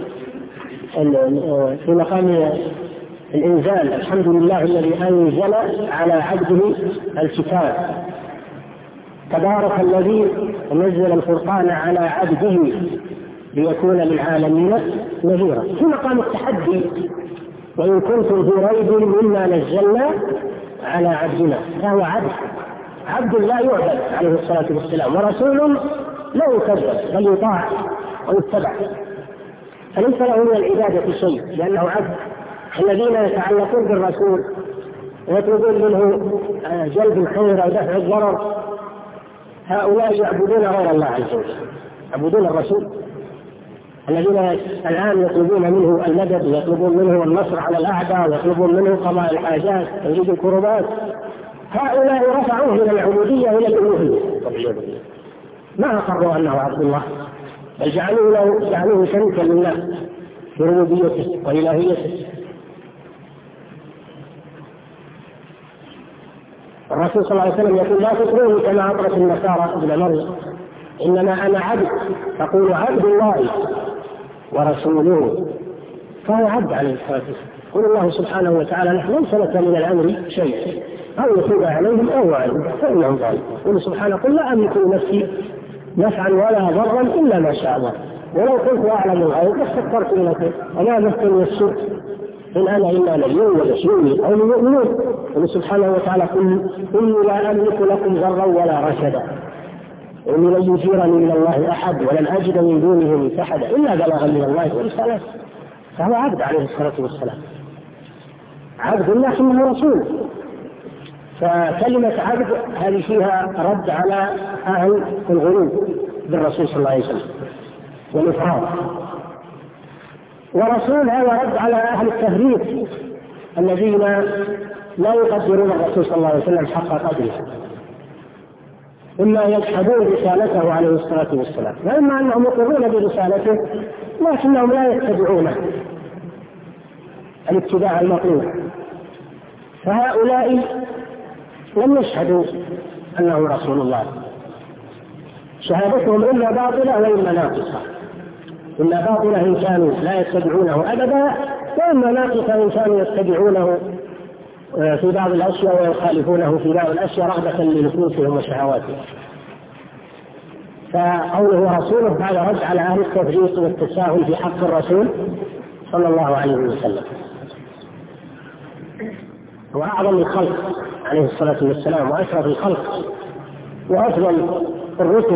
في مقام الإنزال: الحمد لله الذي أنزل على عبده الكتاب، تبارك الذي نزل الفرقان على عبده ليكون للعالمين نذيرا. في مقام التحدي: وإن كنتم في ريب مما نزلنا على عبدنا. فهو عبد عبد لا يعبد عليه الصلاة والسلام، ورسول لا يكذب بل يطاع ويتبع، فليس له من العبادة شيء لأنه عبد. الذين يتعلقون بالرسول ويطلبون منه جلب الخير أو دفع الضرر هؤلاء يعبدون غير الله عز وجل، يعبدون الرسول. الذين الآن يطلبون منه المدد ويطلبون منه النصر على الأعداء ويطلبون منه قضاء الحاجات ويريد الكربات، هؤلاء رفعوه من العبودية إلى الألوهية، ما أقروا أنه عبد الله، بل جعلوه له جعلوه شريكا لله في ربوبيته وإلهيته. الرسول صلى الله عليه وسلم يقول: لا تطروني كما أطرت النصارى ابن مريم، إنما أنا عبد، تقول عبد الله ورسوله، فهو عبد عليه الصلاة والسلام. قل الله سبحانه وتعالى نحن ليس لك من الأمر شيء أو يتوب عليهم أو يعلم فإنهم ظالمون. قل سبحانه قل لا أملك لنفسي نفعا ولا ضرا إلا ما شاء الله ولو كنت أعلم الغيب لاستكثرت من الخير وما مسني السوء إن أنا إلا نبي وبشير أو المؤمنون. قل سبحانه وتعالى قل إني لا أملك لكم ضرا ولا رشدا إني لن يجيرني من الله أحد ولن أجد من دونه ملتحدا إلا بلاغا من الله ورسالته. فهو عبد عليه الصلاة والسلام، عبد الله ثم رسول. فكلمة عبد هذه فيها رد على أهل الغلو بالرسول صلى الله عليه وسلم والإفراط، ورسول هذا رد على أهل التهريب الذين لا يقدرون الرسول صلى الله عليه وسلم حق قدره، إما يجحدون رسالته عليه الصلاة والسلام وإما أنهم يقرون برسالته لكنهم لا يتبعونه الاتباع المطلوب. فهؤلاء لم يشهدوا أنه رسول الله، شهادتهم إما باطلة وإما ناقصة، إما باطلة إن كانوا لا يتبعونه أبدا وإما ناقصة إن كانوا يتبعونه في بعض الأشياء ويخالفونه في بعض الأشياء رغبة لنفوسهم وشهواتهم. فقوله رسوله بعد رد على أهل التفريط والتساهل في حق الرسول صلى الله عليه وسلم. وأعظم الخلق عليه الصلاة والسلام وأشرف الخلق وأفضل الرسل،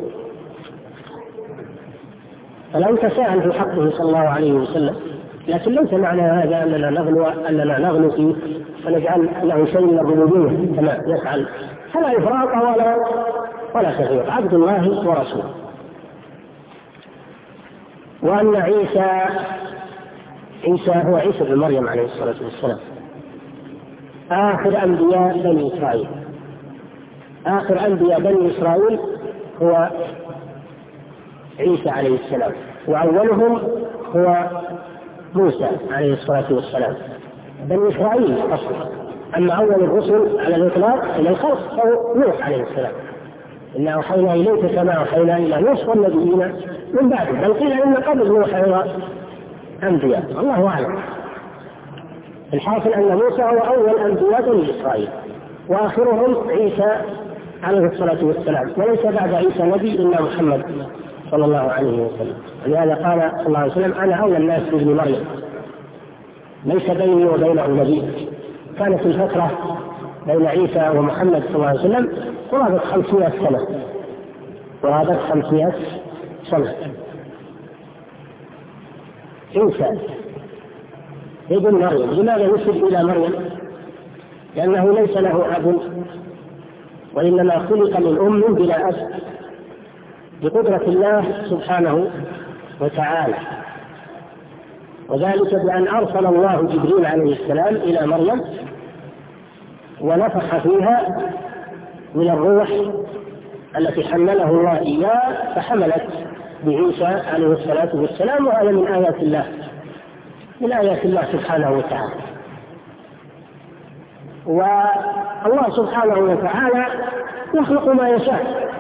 فلا يتساهل في حقه صلى الله عليه وسلم. لكن ليس معنى هذا أننا نغلو أننا نغلو فيه ونجعل له شيء من الربوبية كما يفعل، فلا إفراط ولا ولا تفريط، عبد الله ورسوله. وأن عيسى عيسى هو عيسى بن مريم عليه الصلاة والسلام آخر أنبياء بني إسرائيل. آخر أنبياء بني إسرائيل هو عيسى عليه السلام، وأولهم هو موسى عليه الصلاة والسلام. بني إسرائيل أصلا، أما أول الرسل على الإطلاق إلى الخلق فهو نوح عليه السلام، إنا أوحينا إليك كما أوحينا إلى نوح والنبيين من بعده، بل قيل إن قبل نوح هو أنبياء، الله أعلم. الحاصل أن موسى هو أول أنبياء بني إسرائيل وآخرهم عيسى عليه الصلاة والسلام، وليس بعد عيسى نبي إلا محمد صلى الله عليه وسلم. ولهذا قال صلى الله عليه وسلم أنا أولى الناس بابن مريم ليس بيني وبينه نبي. كانت الفترة بين عيسى ومحمد صلى الله عليه وسلم قرابة خمسمائة سنة، قرابة خمسمائة سنة. عيسى ابن مريم لماذا نسب إلى مريم؟ لأنه ليس له أب وإنما خلق من أم بلا أب بقدرة الله سبحانه وتعالى، وذلك بأن أرسل الله جبريل عليه السلام إلى مريم ونفخ فيها من الروح التي حمله الله إياه فحملت بعيسى عليه الصلاة والسلام، وهذا من آيات الله من آيات الله سبحانه وتعالى. والله سبحانه وتعالى يخلق ما يشاء.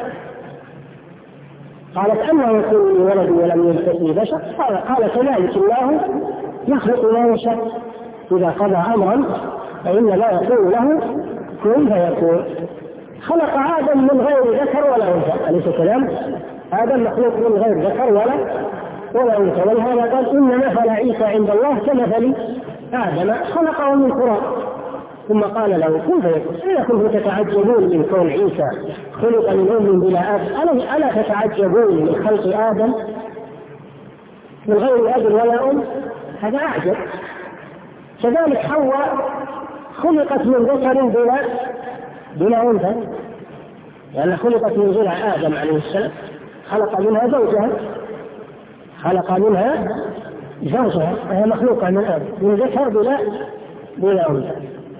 قالت أما يكون لي ولد ولم يمسسني بشر؟ قال كذلك الله يخلق ما يشاء إذا قضى أمرا فإنما يقول له كن فيكون. خلق آدم من غير ذكر ولا أنثى، أليس كلام؟ آدم مخلوق من غير ذكر ولا ولا أنثى، ولهذا قال إن مثل عيسى عند الله كمثل آدم خلقه من تراب ثم قال له كن فيكون. إذا كنتم تتعجبون من كون عيسى خلق من أم بلا أب، ألا تتعجبون من خلق آدم من غير أب ولا أم؟ هذا أعجب. كذلك حواء خلقت من ذكر بلا بلا أنثى، لأن خلقت من ضلع آدم عليه السلام، خلق منها زوجها خلق منها زوجها وهي مخلوقة من آدم من ذكر بلا بلا أنثى.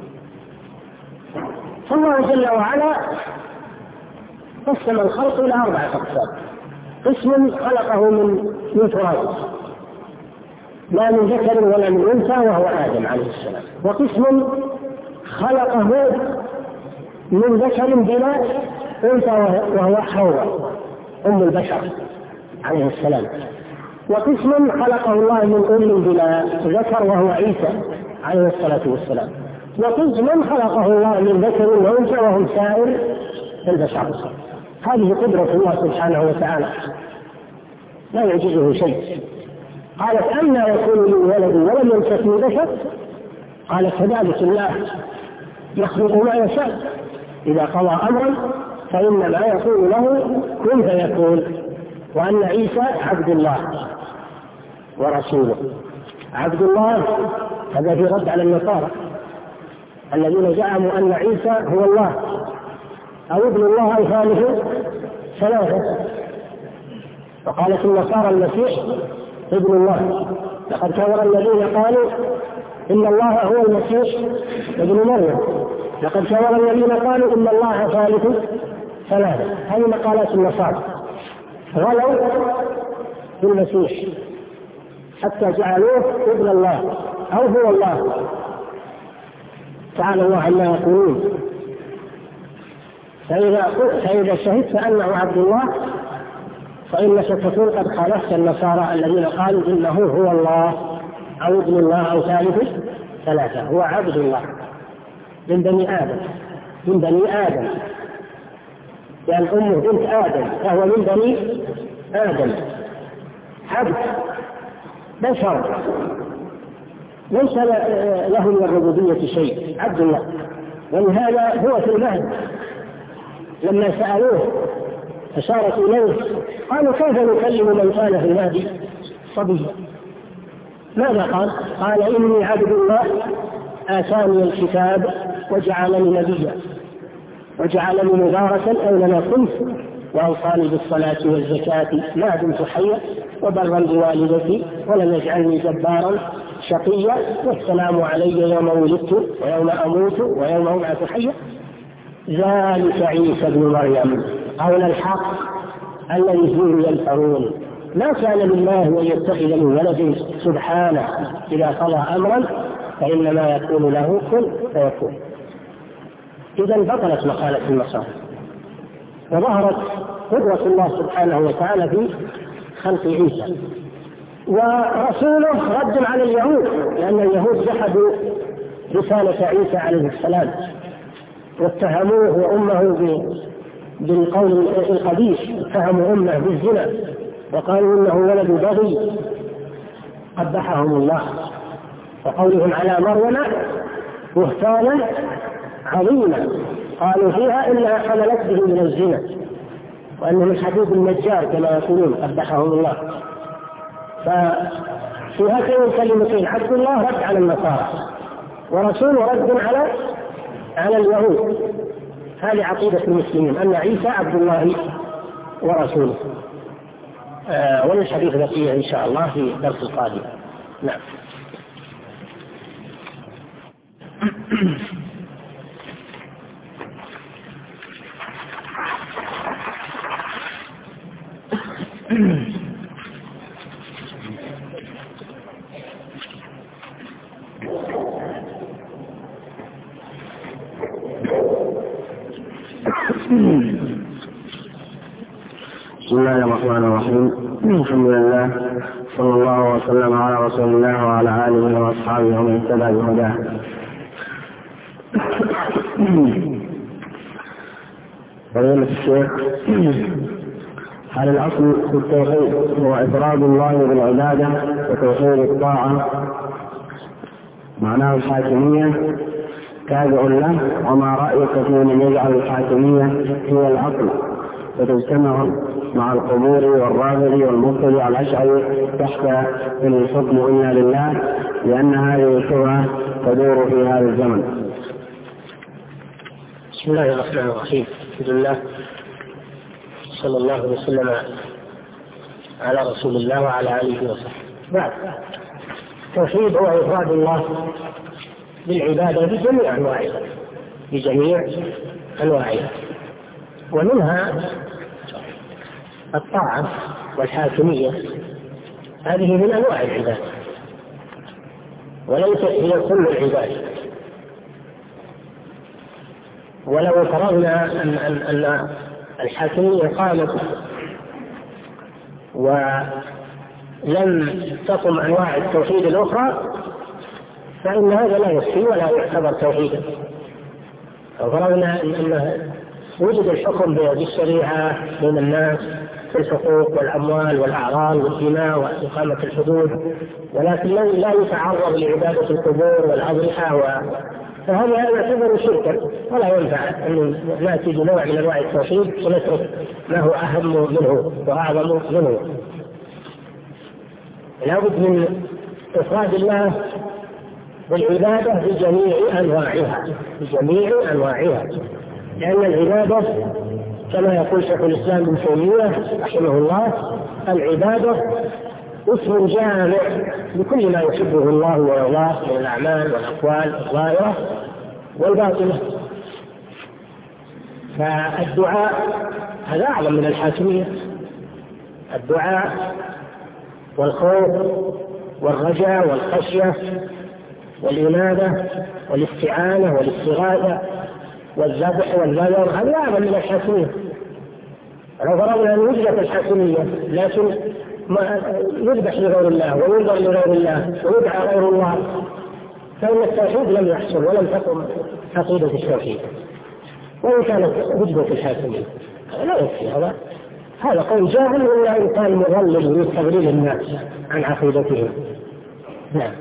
فالله جل وعلا قسم الخلق إلى أربعة أقسام. قسم خلقه من من تراب لا من ذكر ولا من أنثى وهو آدم عليه السلام، وقسم خلقه من ذكر بلا أنثى وهو حواء أم البشر عليه السلام، وقسم خلقه الله من أم بلا ذكر وهو عيسى عليه الصلاة والسلام، وقسم خلقه الله من ذكر وأنثى وهم سائر البشر. هذه قدرة الله سبحانه وتعالى لا يعجزه شيء. قالت أنى يكون لي ولد ولم يمسسني بشر؟ قال كذلك الله يخلق ما يشاء إذا قضى أمرا فإنما يقول له كن فيكون. وأن عيسى عبد الله ورسوله. عبد الله هذا في رد على النصارى الذين زعموا أن عيسى هو الله أو ابن الله أو ثالث ثلاثة، فقالت النصارى المسيح ابن الله. لقد كفر الذين قالوا إن الله هو المسيح ابن مريم. لقد كفر الذين قالوا إن الله ثالث ثلاثة. هذه مقالات النصارى، غلوا في المسيح حتى جعلوه ابن الله أو هو الله، تعالى الله عما يقولون. فإذا, فإذا شهدت أنه عبد الله فإنك تكون قد خالفت النصارى الذين قالوا إنه هو الله أو ابن الله أو ثالث ثلاثة. هو عبد الله من بني آدم، من بني آدم، لأن يعني أمه بنت آدم فهو من بني آدم، عبد بشر ليس له من الربوبية شيء، عبد الله. ولهذا هو في المهد لما سألوه أشارت إليه قالوا كيف نكلم من كان في المهد صبيا؟ ماذا قال؟ قال إني عبد الله آتاني الكتاب وجعلني نبيا وجعلني مباركا أينما كنت وأوصاني بالصلاة والزكاة ما دمت حيا وبرا بوالدتي ولم يجعلني جبارا شقيا والسلام علي يوم ولدت ويوم أموت ويوم أبعث حيا. ذلك عيسى ابن مريم قول الحق الذي فيه يمترون ما كان لله أن يتخذ من ولد سبحانه إذا قضى أمرا فإنما يكون له كن فيكون. إذا بطلت مقالة النصارى وظهرت قدرة الله سبحانه وتعالى في خلق عيسى. ورسوله رد على اليهود لأن اليهود جحدوا رسالة عيسى عليه السلام واتهموه وأمه بالقول القبيح، اتهموا أمه بالزنا وقالوا إنه ولد بغي قبحهم الله. وقولهم على مريم بهتانا عظيما قالوا فيها إنها حملت به من الزنا وأنه من حبيب النجار كما يقولون قبحهم الله. ففي هاتين الكلمتين عبد الله رد على النصارى ورسول رد على على اليهود. هذه عقيدة المسلمين أن عيسى عبد الله ورسوله. آه وللحديث بقية إن شاء الله في الدرس القادم. نعم. بسم الله الرحمن الرحيم. الحمد لله صلى الله وسلم على رسول الله وعلى آله وأصحابه ومن اهتدى بهداه. فضيلة الشيخ، هل الأصل في التوحيد هو إفراد الله بالعبادة وتوحيد الطاعة معناه الحاكمية تابع له؟ وما رأيك في من يجعل الحاكمية هي الأصل وتجتمع مع القبور والرافض والمبتدع الأشعري تحت الحكم إلا لله، لأن هذه الشبهة تدور في هذا الزمن؟ بسم الله الرحمن الرحيم. الحمد لله صلى الله وسلم على رسول الله وعلى آله وصحبه. بعد التوحيد هو إفراد الله بالعبادة بجميع أنواعها بجميع أنواعها ومنها الطاعة والحاكمية. هذه من أنواع العبادة وليست هي كل العبادة. ولو فرضنا أن, أن, أن الحاكمية قامت لم تقم أنواع التوحيد الأخرى فإن هذا لا يكفي ولا يعتبر توحيدا. فرضنا أن وجد الحكم بالشريعة بين الناس في الحقوق والأموال والأعراض والدماء وإقامة الحدود، ولكن لا يتعرض لعبادة القبور والأضرحة و... فهذا يعتبر شركا، ولا ينفع أن نأتي بنوع من أنواع التوحيد ونترك ما هو أهم منه وأعظم منه. لابد من إفراد الله بالعبادة بجميع أنواعها بجميع أنواعها لأن العبادة كما يقول شيخ الإسلام ابن تيمية رحمه الله: العبادة اسم جامع لكل ما يحبه الله ويرضاه من الأعمال والأقوال الظاهرة والباطنة. فالدعاء هذا أعظم من الحاكمية. الدعاء والخوف والرجاء والخشية والإنابة والاستعانة والاستغاثة والذبح والنذر هذا أعظم من الحاكمية. لو فرضنا أن وجدت الحاكمية لكن يذبح لغير الله وينذر لغير الله ويدعى غير الله فإن التوحيد لم يحصل ولم تقم عقيدة التوحيد وإن كانت وجدت الحاكمية. لا يكفي هذا هذا قول جاهل ولا إنسان مضلل يستغل الناس عن عقيدتهم. نعم.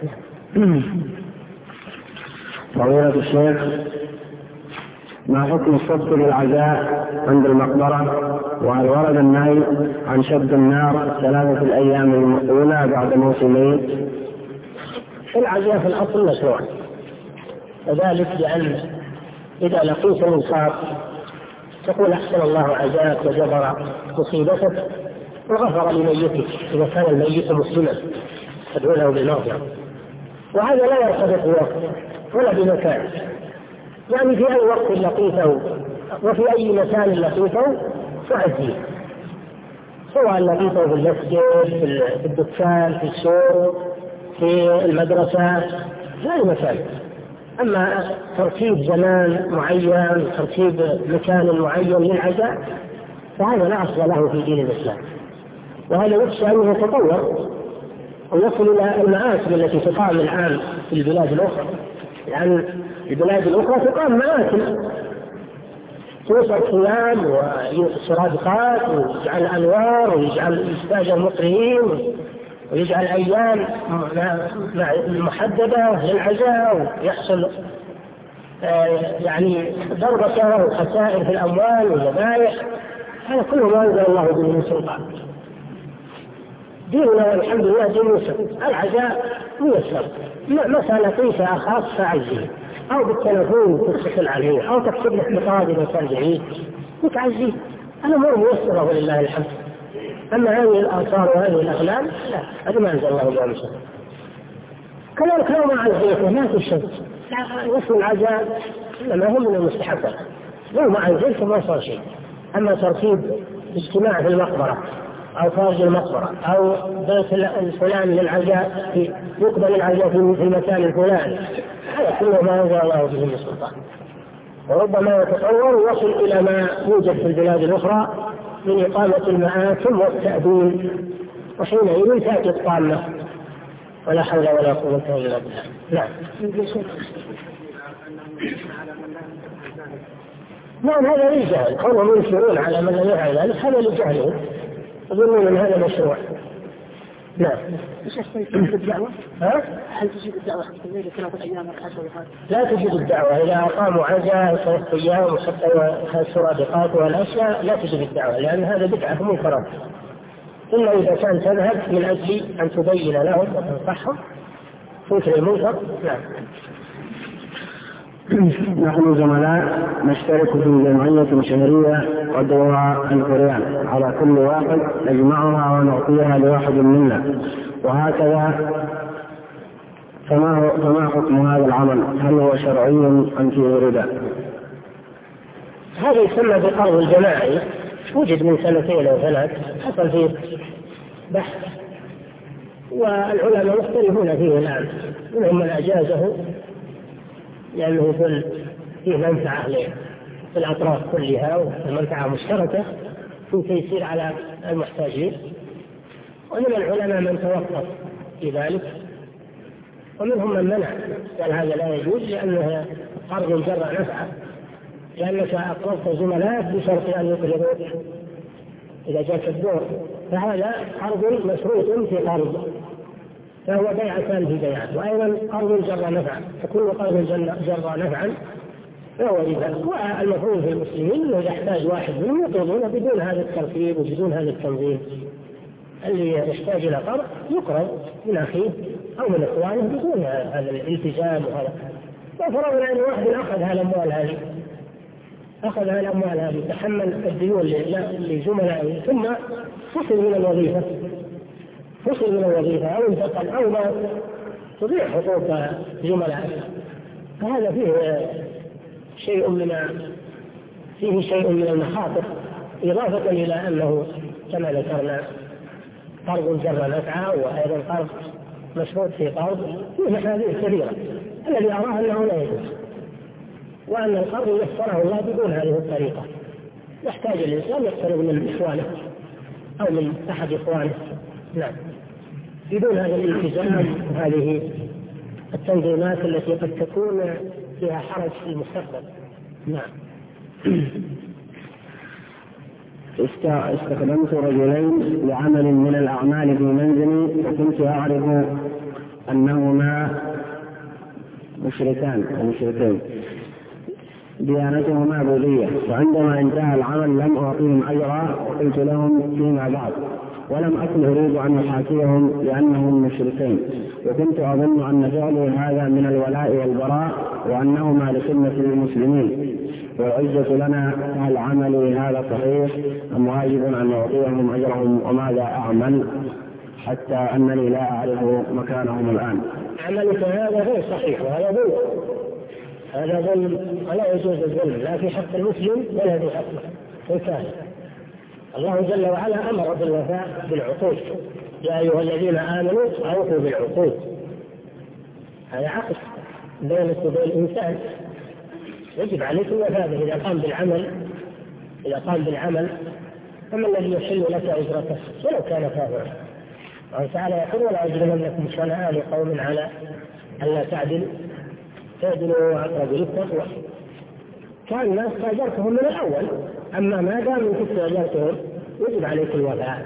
فضيلة الشيخ، ما حكم الصدق للعزاء عند المقبرة؟ وهل ورد النهي عن شد النار ثلاثة الأيام الأولى بعد موسمين؟ العزاء في الأصل مشروع، وذلك لأن إذا لقيت المصاب تقول: أحسن الله عزاك وجبر مصيبتك وغفر لميتك إذا كان الميت مسلما تدعو له بالمغفرة. وهذا لا يرتبط بوقت ولا بمكان، يعني في أي وقت لقيته وفي أي مكان لقيته تعزيه، سواء لقيته في المسجد في الدكان في السوق في المدرسة في أي مكان. أما ترتيب زمان معين ترتيب مكان معين للعزاء فهذا لا أصل له في دين الإسلام، وهذا يخشى أنه يتطور ويصل إلى المآسي التي تقام الآن في البلاد الأخرى. لأن البلاد الأخرى تقام مآسي، توصل خيام وسرادقات ويجعل أنوار ويجعل إستاج المقرئين ويجعل أيام محددة للعزاء ويحصل يعني ضربة وخسائر في الأموال والذبائح. هذا كله ما أنزل الله به من سلطان. ديننا الحمد لله دين يسر، العزاء ميسر، مثلا لقيت أخاك فعزيه أو بالتلفون تتصل عليه أو تكتب لك بطاقة إذا كان بعيد وتعزيه، الأمور ميسرة ولله الحمد. أما هذه الآثار وهذه الأغلال لا، هذا ما أنزل الله بها من سلطان. كذلك لو ما عزيته ما في شيء، وصل العزاء إنما هم من المستحبات، لو ما عزيته ما صار شيء. أما ترتيب اجتماع في المقبرة أو خارج المقبرة أو بيت الفلان للعزاء يقبل العزاء في المكان الفلاني، هذا كله ما أنزل الله به من سلطان. وربما يتطور ويصل إلى ما يوجد في البلاد الأخرى من إقامة المآتم والتأدين، وحينئذ تأتي الطامة ولا حول ولا قوة إلا بالله. نعم. نعم هذا للجهل، كونهم ينشرون على من لا يفعل ذلك هذا للجهل، يظنون ان هذا مشروع. نعم. تجيب الدعوة؟ ها؟ هل تجيب الدعوة في ثلاثة أيام العشر؟ لا تجيب الدعوة إذا أقاموا عزاء ثلاثة أيام وحتى السرادقات والأشياء لا تجيب الدعوة، لأن هذا بدعة منكرة. إلا إذا كان تذهب من أجل أن تبين لهم وتنصحهم تنكر المنكر. نعم. نحن زملاء نشترك في جمعية شهرية قدرها ألف ريال، على كل واحد نجمعها ونعطيها لواحد منا، وهكذا. فما هو فما حكم هذا العمل؟ هل هو شرعي أم فيه ربا؟ هذا يسمى بقرض الجماعي، وجد من سنتين أو ثلاث، حصل فيه بحث والعلماء مختلفون فيه الآن، منهم من أجازه لأنه يكون فيه منفعة للأطراف كلها والمنفعة مشتركة في تيسير على المحتاجين، ومن العلماء من توقف في ذلك، ومنهم من منع قال هذا لا يجوز لأنها قرض جر نفعا، لأنك أقرضت زملاء بشرط أن يقرضوك إذا جاءت الدور، فهذا قرض مشروط في قرض، فهو بيعتان في بيعة. وأيضا قرض جر نفعا، فكل قرض جر نفعا فهو ربا. والمفروض في المسلمين أنه يحتاج واحد منهم يقرضون بدون هذا الترتيب وبدون هذا التنظيم. اللي يحتاج إلى قرض يقرض من أخيه أو من إخوانه بدون هذا الالتزام. وهذا وفرضنا أن واحد أخذ هذا الأموال هذه أخذ هذه الأموال هذه تحمل الديون لزملائه ثم فصل من الوظيفة فصل من الوظيفة أو انتقل أو ما تضيع حقوق زملائه، فهذا فيه شيء من فيه شيء من المخاطر، إضافة إلى أنه كما ذكرنا قرض جر نفعا وأيضا قرض مشروط في قرض فيه محاذير كبيرة. الذي أراه أنه لا يجوز، وأن القرض يسره الله بدون هذه الطريقة. يحتاج الإنسان يقترض من إخوانه أو من أحد إخوانه، نعم، بدون هذا الالتزام وهذه التنظيمات التي قد تكون فيها حرج في المستقبل. نعم. استخدمت رجلين لعمل من الأعمال في منزلي، وكنت أعرف أنهما مشركان أو مشركين ديانتهما بوذية، وعندما انتهى العمل لم أعطيهم أجرا وقلت لهم فيما بعد، ولم أكن أريد أن أحاكيهم لأنهم مشركين، وكنت أظن أن فعلي هذا من الولاء والبراء وأنهما لخدمة المسلمين والعزة لنا. هل عملي هذا صحيح أم واجب أن أعطيهم أجرهم؟ وماذا أعمل حتى أنني لا أعرف مكانهم الآن؟ عملك هذا غير صحيح وهذا ظلم، هذا ظلم ولا يجوز الظلم لا في حق المسلم ولا في حق الكافر. الله جل وعلا أمر بالوفاء بالعقود، يا أيها الذين آمنوا أوفوا بالعقود. هذا عقد بينك وبين الإنسان، يجب عليك الوفاء إذا قام بالعمل إذا قام بالعمل فما الذي يحل لك أجرته ولو كان كافرا؟ الله تعالى يقول ولا يجرمنكم شنآن قوم على ألا تعدل تعدلوا وأقرب للتقوى. كان الناس أجرتهم من الأول، أما ما دام كنت أجرتهم يجب عليك الوفاء،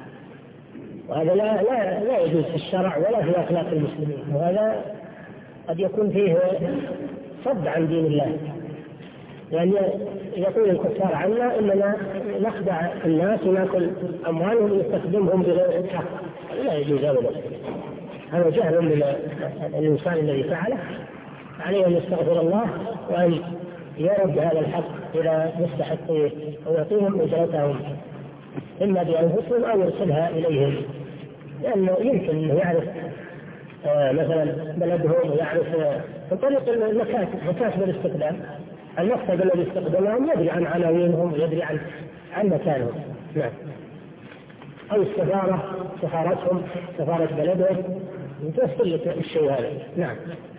وهذا لا لا لا يجوز في الشرع ولا في أخلاق المسلمين، وهذا قد يكون فيه صد عن دين الله، يعني يقول الكفار عنا إننا نخدع الناس ونأكل أموالهم ونستخدمهم بغير الحق، لا يجوز أبدا. هذا جهل من الإنسان الذي فعله، عليه أن يستغفر الله وأن يرد هذا الحق إلى مستحقيه ويعطيهم أجرتهم إما بأنفسهم أو يرسلها إليهم، لأنه يمكن أنه يعرف آه مثلا بلدهم ويعرف من طريق المكاتب مكاتب الاستخدام المكتب الذي استخدمهم يدري عن عناوينهم ويدري عن عن مكانهم، نعم، أو السفارة سفارتهم سفارة بلدهم تفصل الشيء هذا، نعم.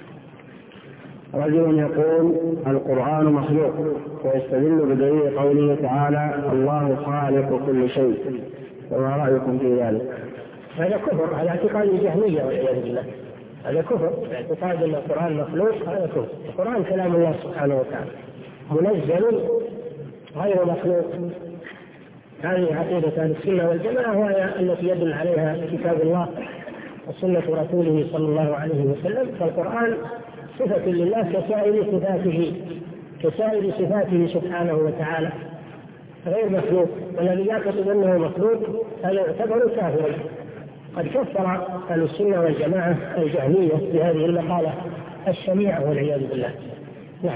رجل يقول القرآن مخلوق ويستدل بدليل قوله تعالى الله خالق كل شيء، وما رأيكم في ذلك؟ هذا كفر، هذا اعتقاد الجهمية والعياذ بالله، هذا كفر، اعتقاد أن القرآن مخلوق هذا كفر. القرآن كلام الله سبحانه وتعالى منزل غير مخلوق. هذه عقيدة أهل السنة والجماعة وهي التي يدل عليها كتاب الله وسنة رسوله صلى الله عليه وسلم. فالقرآن صفة لله كسائر صفاته كسائر صفاته سبحانه وتعالى غير مخلوق، والذي يعتقد أنه مخلوق هذا يعتبر كافرا. قد كفر أهل السنة والجماعة الجهمية بهذه المقالة الشنيعة والعياذ بالله، نعم.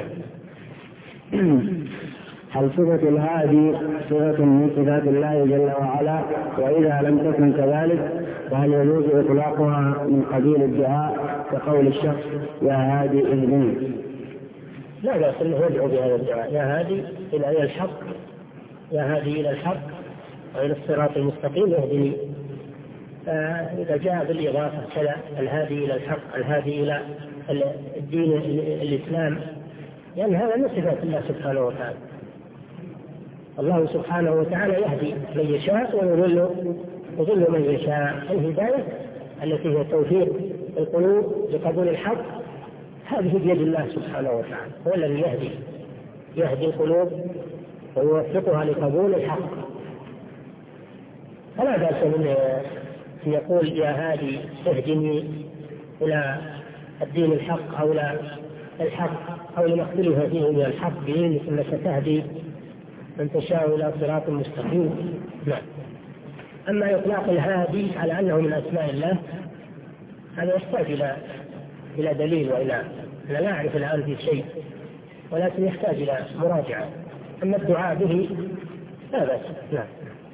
هل صفة الهادي صفة من صفات الله جل وعلا؟ وإذا لم تكن كذلك فهل يجوز إطلاقها من قبيل الدعاء كقول الشخص يا هادي اهدني؟ لا بأس أنه يدعو بهذا الدعاء يا هادي إلى الحق، يا هادي إلى الحق وإلى الصراط المستقيم اهدني. فإذا جاء بالإضافة كذا الهادي إلى الحق الهادي إلى الدين الإسلام، لأن يعني هذا من صفات الله سبحانه وتعالى. الله سبحانه وتعالى يهدي من يشاء ويضل يضل من يشاء. الهداية التي هي توفيق القلوب لقبول الحق هذه بيد الله سبحانه وتعالى، هو الذي يهدي يهدي القلوب ويوفقها لقبول الحق. فلا بأس من يقول يا هادي اهدني إلى الدين الحق أو إلى الحق أو لما اختلف فيه من الحق بإذنك إنك تهدي من تشاء إلى صراط مستقيم. نعم. أما إطلاق الهادي على أنه من أسماء الله هذا يحتاج إلى إلى دليل وإلى لا نعرف الآن في شيء، ولكن يحتاج إلى مراجعة. أما الدعاء به لا بأس. نعم.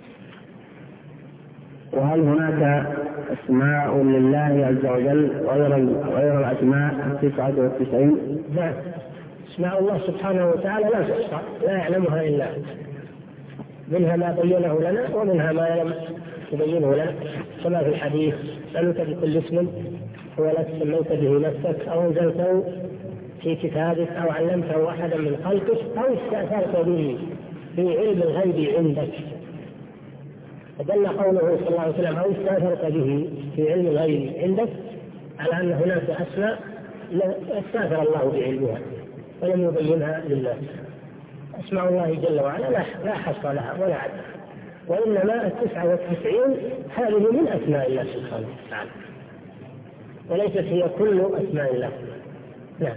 وهل هناك أسماء لله عز وجل غير غير الأسماء التسعة والتسعين؟ نعم. أسماء الله سبحانه وتعالى لا تحصى، لا يعلمها إلا منها ما بينه لنا ومنها ما لم يبينه لنا، كما في الحديث سألت بكل اسم هو لك سميت به نفسك أو أنزلته في كتابك أو علمته أحدا من خلقك أو استأثرت به في علم الغيب عندك. فدل قوله صلى الله عليه وسلم أو استأثرت به في علم الغيب عندك على أن هناك أسماء استأثر الله بعلمها ولم يبينها لله. أسماء الله جل وعلا لا حصر لها ولا عدد، وإنما التسعة والتسعين هذه من أسماء الله سبحانه وتعالى وليست هي كل أسماء الله. نعم.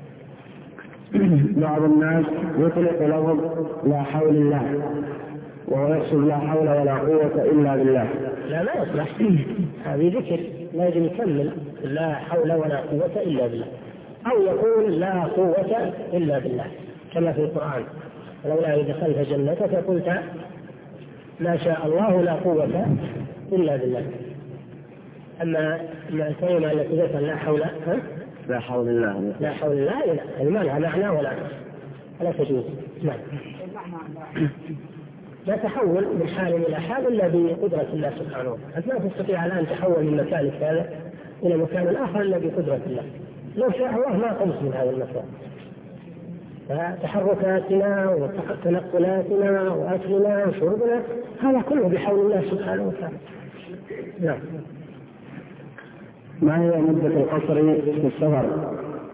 بعض الناس يطلق لفظ لا حول الله وهو يقصد لا حول ولا قوة إلا بالله. لا ما يصلح، هذه ذكر لازم يكمل لا حول ولا قوة إلا بالله، أو يقول لا قوة إلا بالله كما في القرآن ولولا إذا دخلت جنتك قلت ما شاء الله لا قوة إلا بالله. أما الكلمة التي ذكر لا حول ها؟ لا حول الله لا حول الله لا ما لها معنى ولا لا تجوز. نعم. لا تحول من حال إلى حال إلا بقدرة الله سبحانه وتعالى. أنت لا تستطيع الآن تحول من مكان هذا إلى مكان آخر إلا بقدرة الله. لو شاء الله ما قمت من هذا المكان. فتحركاتنا وتنقلاتنا وأكلنا وشربنا هذا كله بحول الله سبحانه وتعالى. نعم. ما هي مدة القصر في السفر؟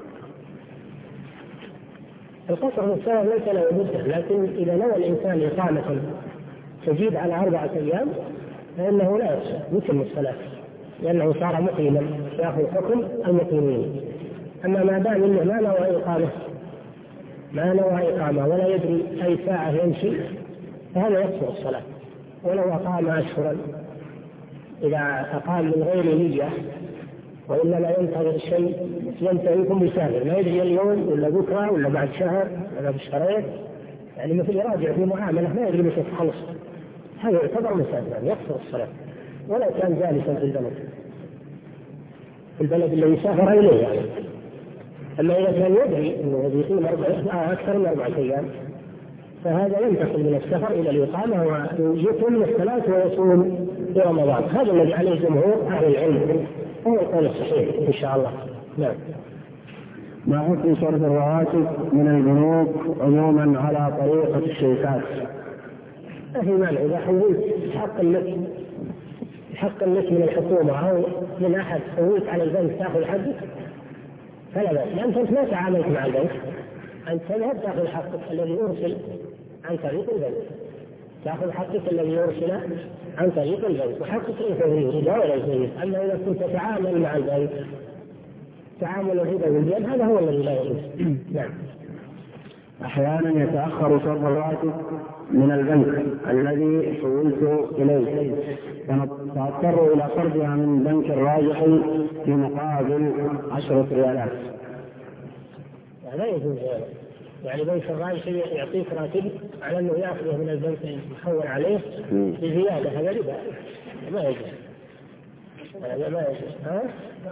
القصر في السفر ليس له مدة، لكن إذا نوى الإنسان إقامة تزيد على أربعة أيام فإنه لا يتم الصلاة لأنه صار مقيما يأخذ حكم المقيمين. أما ما دام إنه ما نوى إقامة ما نوى إقامة ولا يدري أي ساعة يمشي فهذا يكفر الصلاة. ولو أقام أشهرا إذا أقام من غير نية وإنما ينتظر شيء ينتهي يكون مسافر ما يدري اليوم ولا بكرة ولا بعد شهر ولا بشهرين، يعني مثل يراجع في معاملة ما يدري متى تخلص، هذا يعتبر مسافرا يكفر الصلاة ولو كان جالسا في البلد في البلد الذي سافر إليه يعني. أما إذا كان يدري أنه يقيم أكثر من أربعة أيام فهذا ينتقل من السفر إلى الإقامة ويتم الصلاة ويصوم في رمضان. هذا الذي عليه جمهور أهل العلم هو القول الصحيح إن شاء الله. نعم. ما حكم صرف الرواتب من البنوك عموما على طريقة الشيكات؟ ما في مانع إذا حولت حق لك حق لك من الحكومة أو من أحد حولت على البنك تأخذ حقك فلا بأس، لأنك أنت ما تعاملت مع البنك، أنت تذهب تأخذ حقك الذي يرسل عن طريق البنك، تأخذ حقك الذي يرسل عن طريق البنك وحقك ليس يريد ولا يريد. أما إذا كنت تتعامل مع البنك تعامل الربا والدين هذا هو الذي لا يجوز. نعم. أحيانا يتأخر صرف الرواتب من البنك الذي حولت إليه فأضطر إلى صرفها من بنك الراجح في مقابل عشرة ريالات. لا يجوز هذا، يعني بنك الراجح يعطيك راتب على أنه يأخذه من البنك يحول عليه بزيادة، هذا ربا ما يجوز، هذا ما يجوز. ها؟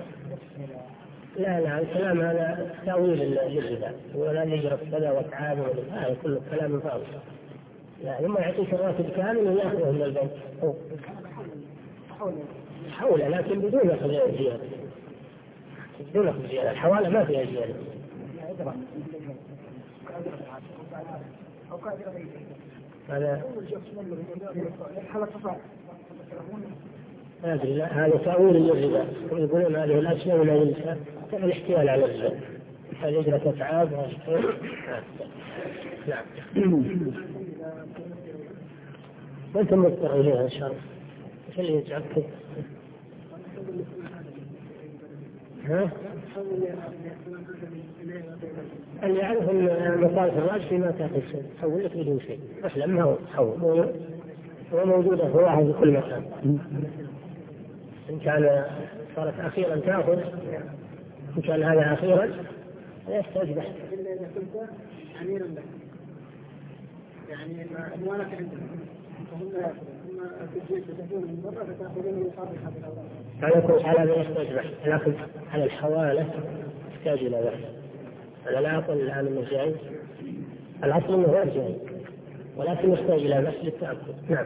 لا لا الكلام هذا تأويل للربا ولا يجرب كذا وتعامل هذا كله كلام فاضي. لا لما يعطيك الراتب كامل ويأخذه من البنك حوله لكن بدون أخذ زيادة بدون أخذ زيادة. الحوالة ما فيها زيادة. هذا ما أدري لا هذا تأويل للربا، يقولون هذه الأشياء ولا ينسى الاحتيال على الربا، الهجرة تتعاب. نعم. وأنت مضطر إليها إن شاء الله. إيش اللي يجعلك؟ ها؟ اللي يعرف مصارف الراجحي ما تأخذ شيء، حول لك بدون شيء، أحلم ما هو حول، هو موجودة هو واحد في كل مكان. إن كان صارت أخيرا تأخذ، إن كان هذا أخيرا لا يحتاج بحث. يعني أموالك عندهم فهم في الجيش تكون من برا فتأخذون من صاحب الأوراق. على كل حال هذا يحتاج بحث، لكن على الحوالة يحتاج إلى بحث. أنا لا أقول الآن أنه جائز، الأصل أنه غير جائز، ولكن يحتاج إلى بحث للتأكد. نعم.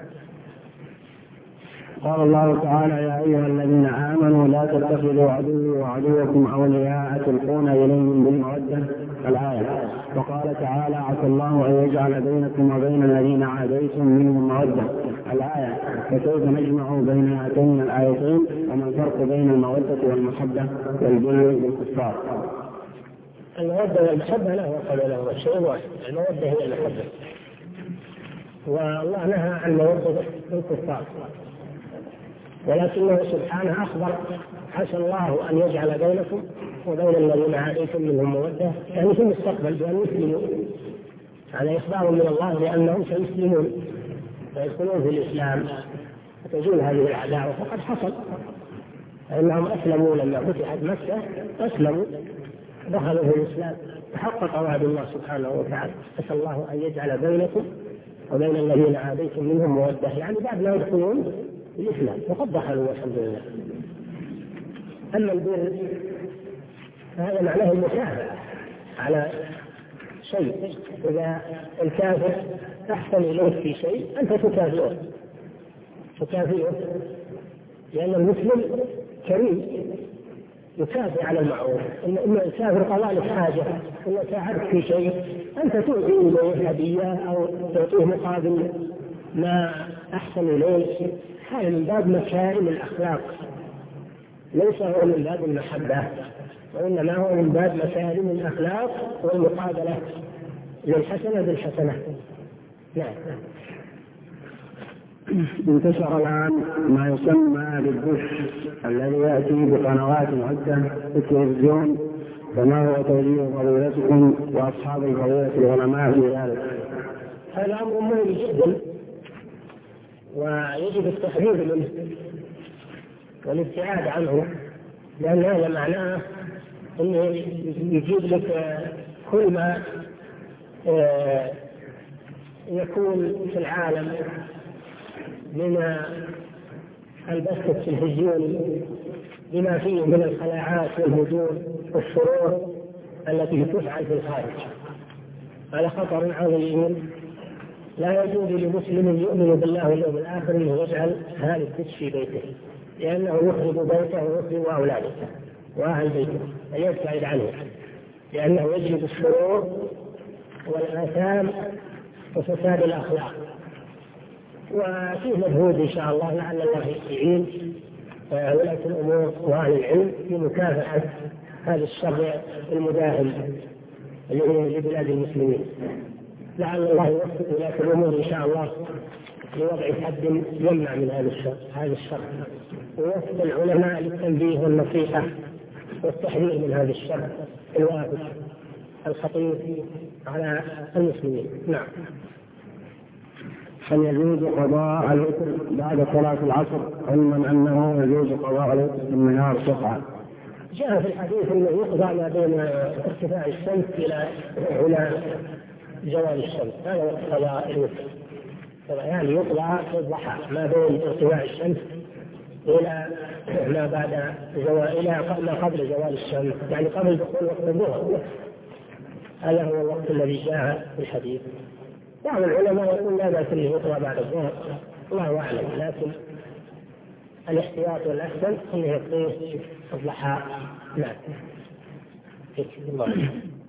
قال الله تعالى: يا أيها الذين آمنوا لا تتخذوا عدوي وعدوكم أولياء تلقون إليهم بالمودة، الآية. وقال تعالى: عسى الله أن يجعل بينكم وبين الذين عاديتم منهم مودة، الآية. فكيف نجمع بين هاتين الآيتين؟ وما الفرق بين المودة والمحبة والبر بالكفار؟ المودة والمحبة لا فرق بينهما، شيء واحد، المودة هي المحبة، والله نهى عن المودة بالكفار، ولكنه سبحانه أخبر: عسى الله أن يجعل بينكم وبين الذين عاديتم منهم مودة، يعني في المستقبل بأن يسلموا. هذا إخبار من الله لأنهم سيسلمون ويدخلون في الإسلام وتزول هذه العداوة، فقد حصل، فإنهم أسلموا لما فتحت مكة، أسلموا دخلوا في الإسلام، تحقق وعد الله سبحانه وتعالى: عسى الله أن يجعل بينكم وبين الذين عاديتم منهم مودة، يعني بعد ما يدخلون الإسلام وقد دخلوا والحمد لله. أما البر هذا معناه المساعدة على شيء، إذا الكافر أحسن إليك في شيء أنت تكافئه تكافئه لأن المسلم كريم يكافئ على المعروف. إن الكافر قضى لك حاجة إن ساعدك في شيء أنت تؤتي إليه هدية أو تعطيه مقابل ما أحسن إليه، هذا من باب مكارم الأخلاق، ليس هو من باب المحبة، وإنما هو من باب مكارم الأخلاق والمقابلة للحسنة بالحسنة. نعم. انتشر الآن ما يسمى بالدش الذي يأتي بقنوات عدة في التلفزيون، فما هو توجيه فضيلتكم وأصحاب الفضيلة العلماء في ذلك؟ هذا أمر مهم جدا ويجب التحذير منه والابتعاد عنه، لأن هذا معناه أنه يجيب لك كل ما يكون في العالم من البث التلفزيوني بما فيه من الخلاعات والهجوم والشرور التي تفعل في الخارج. هذا خطر عظيم، لا يجوز لمسلم يؤمن بالله واليوم الآخر أنه يجعل هذا الدش في بيته، لأنه يخرب بيته ويخرب أولاده وأهل بيته، فيبتعد عنه، لأنه يجلب الشرور والآثام وفساد الأخلاق. وفيه مجهود إن شاء الله، لعل الله يعين ولاة الأمور وأهل العلم في مكافحة هذا الشر المداهم اللي هو لبلاد المسلمين. لعل الله يوفق ولاة الأمور إن شاء الله لوضع حد يمنع من هذا الشر هذا الشر ويوفق العلماء للتنبيه والنصيحة والتحذير من هذا الشر الوافد الخطير على المسلمين. نعم. هل يجوز قضاء الوتر بعد صلاة العصر، علما أنه يجوز قضاء الوتر في النهار سبعة؟ جاء في الحديث أنه يقضى ما بين ارتفاع الشمس إلى إلى زوال الشمس، هذا وقت قضاء الوتر، يعني يقضى في الضحى ما بين ارتفاع الشمس إلى ما بعد زوال إلى ما قبل زوال الشمس، يعني قبل دخول وقت الظهر، هذا هو الوقت الذي جاء في الحديث. بعض العلماء يقول لا بأس به يقرأ بعد الظهر، الله أعلم، لكن الاحتياط والأحسن أنه يقضيه الضحى. نعم.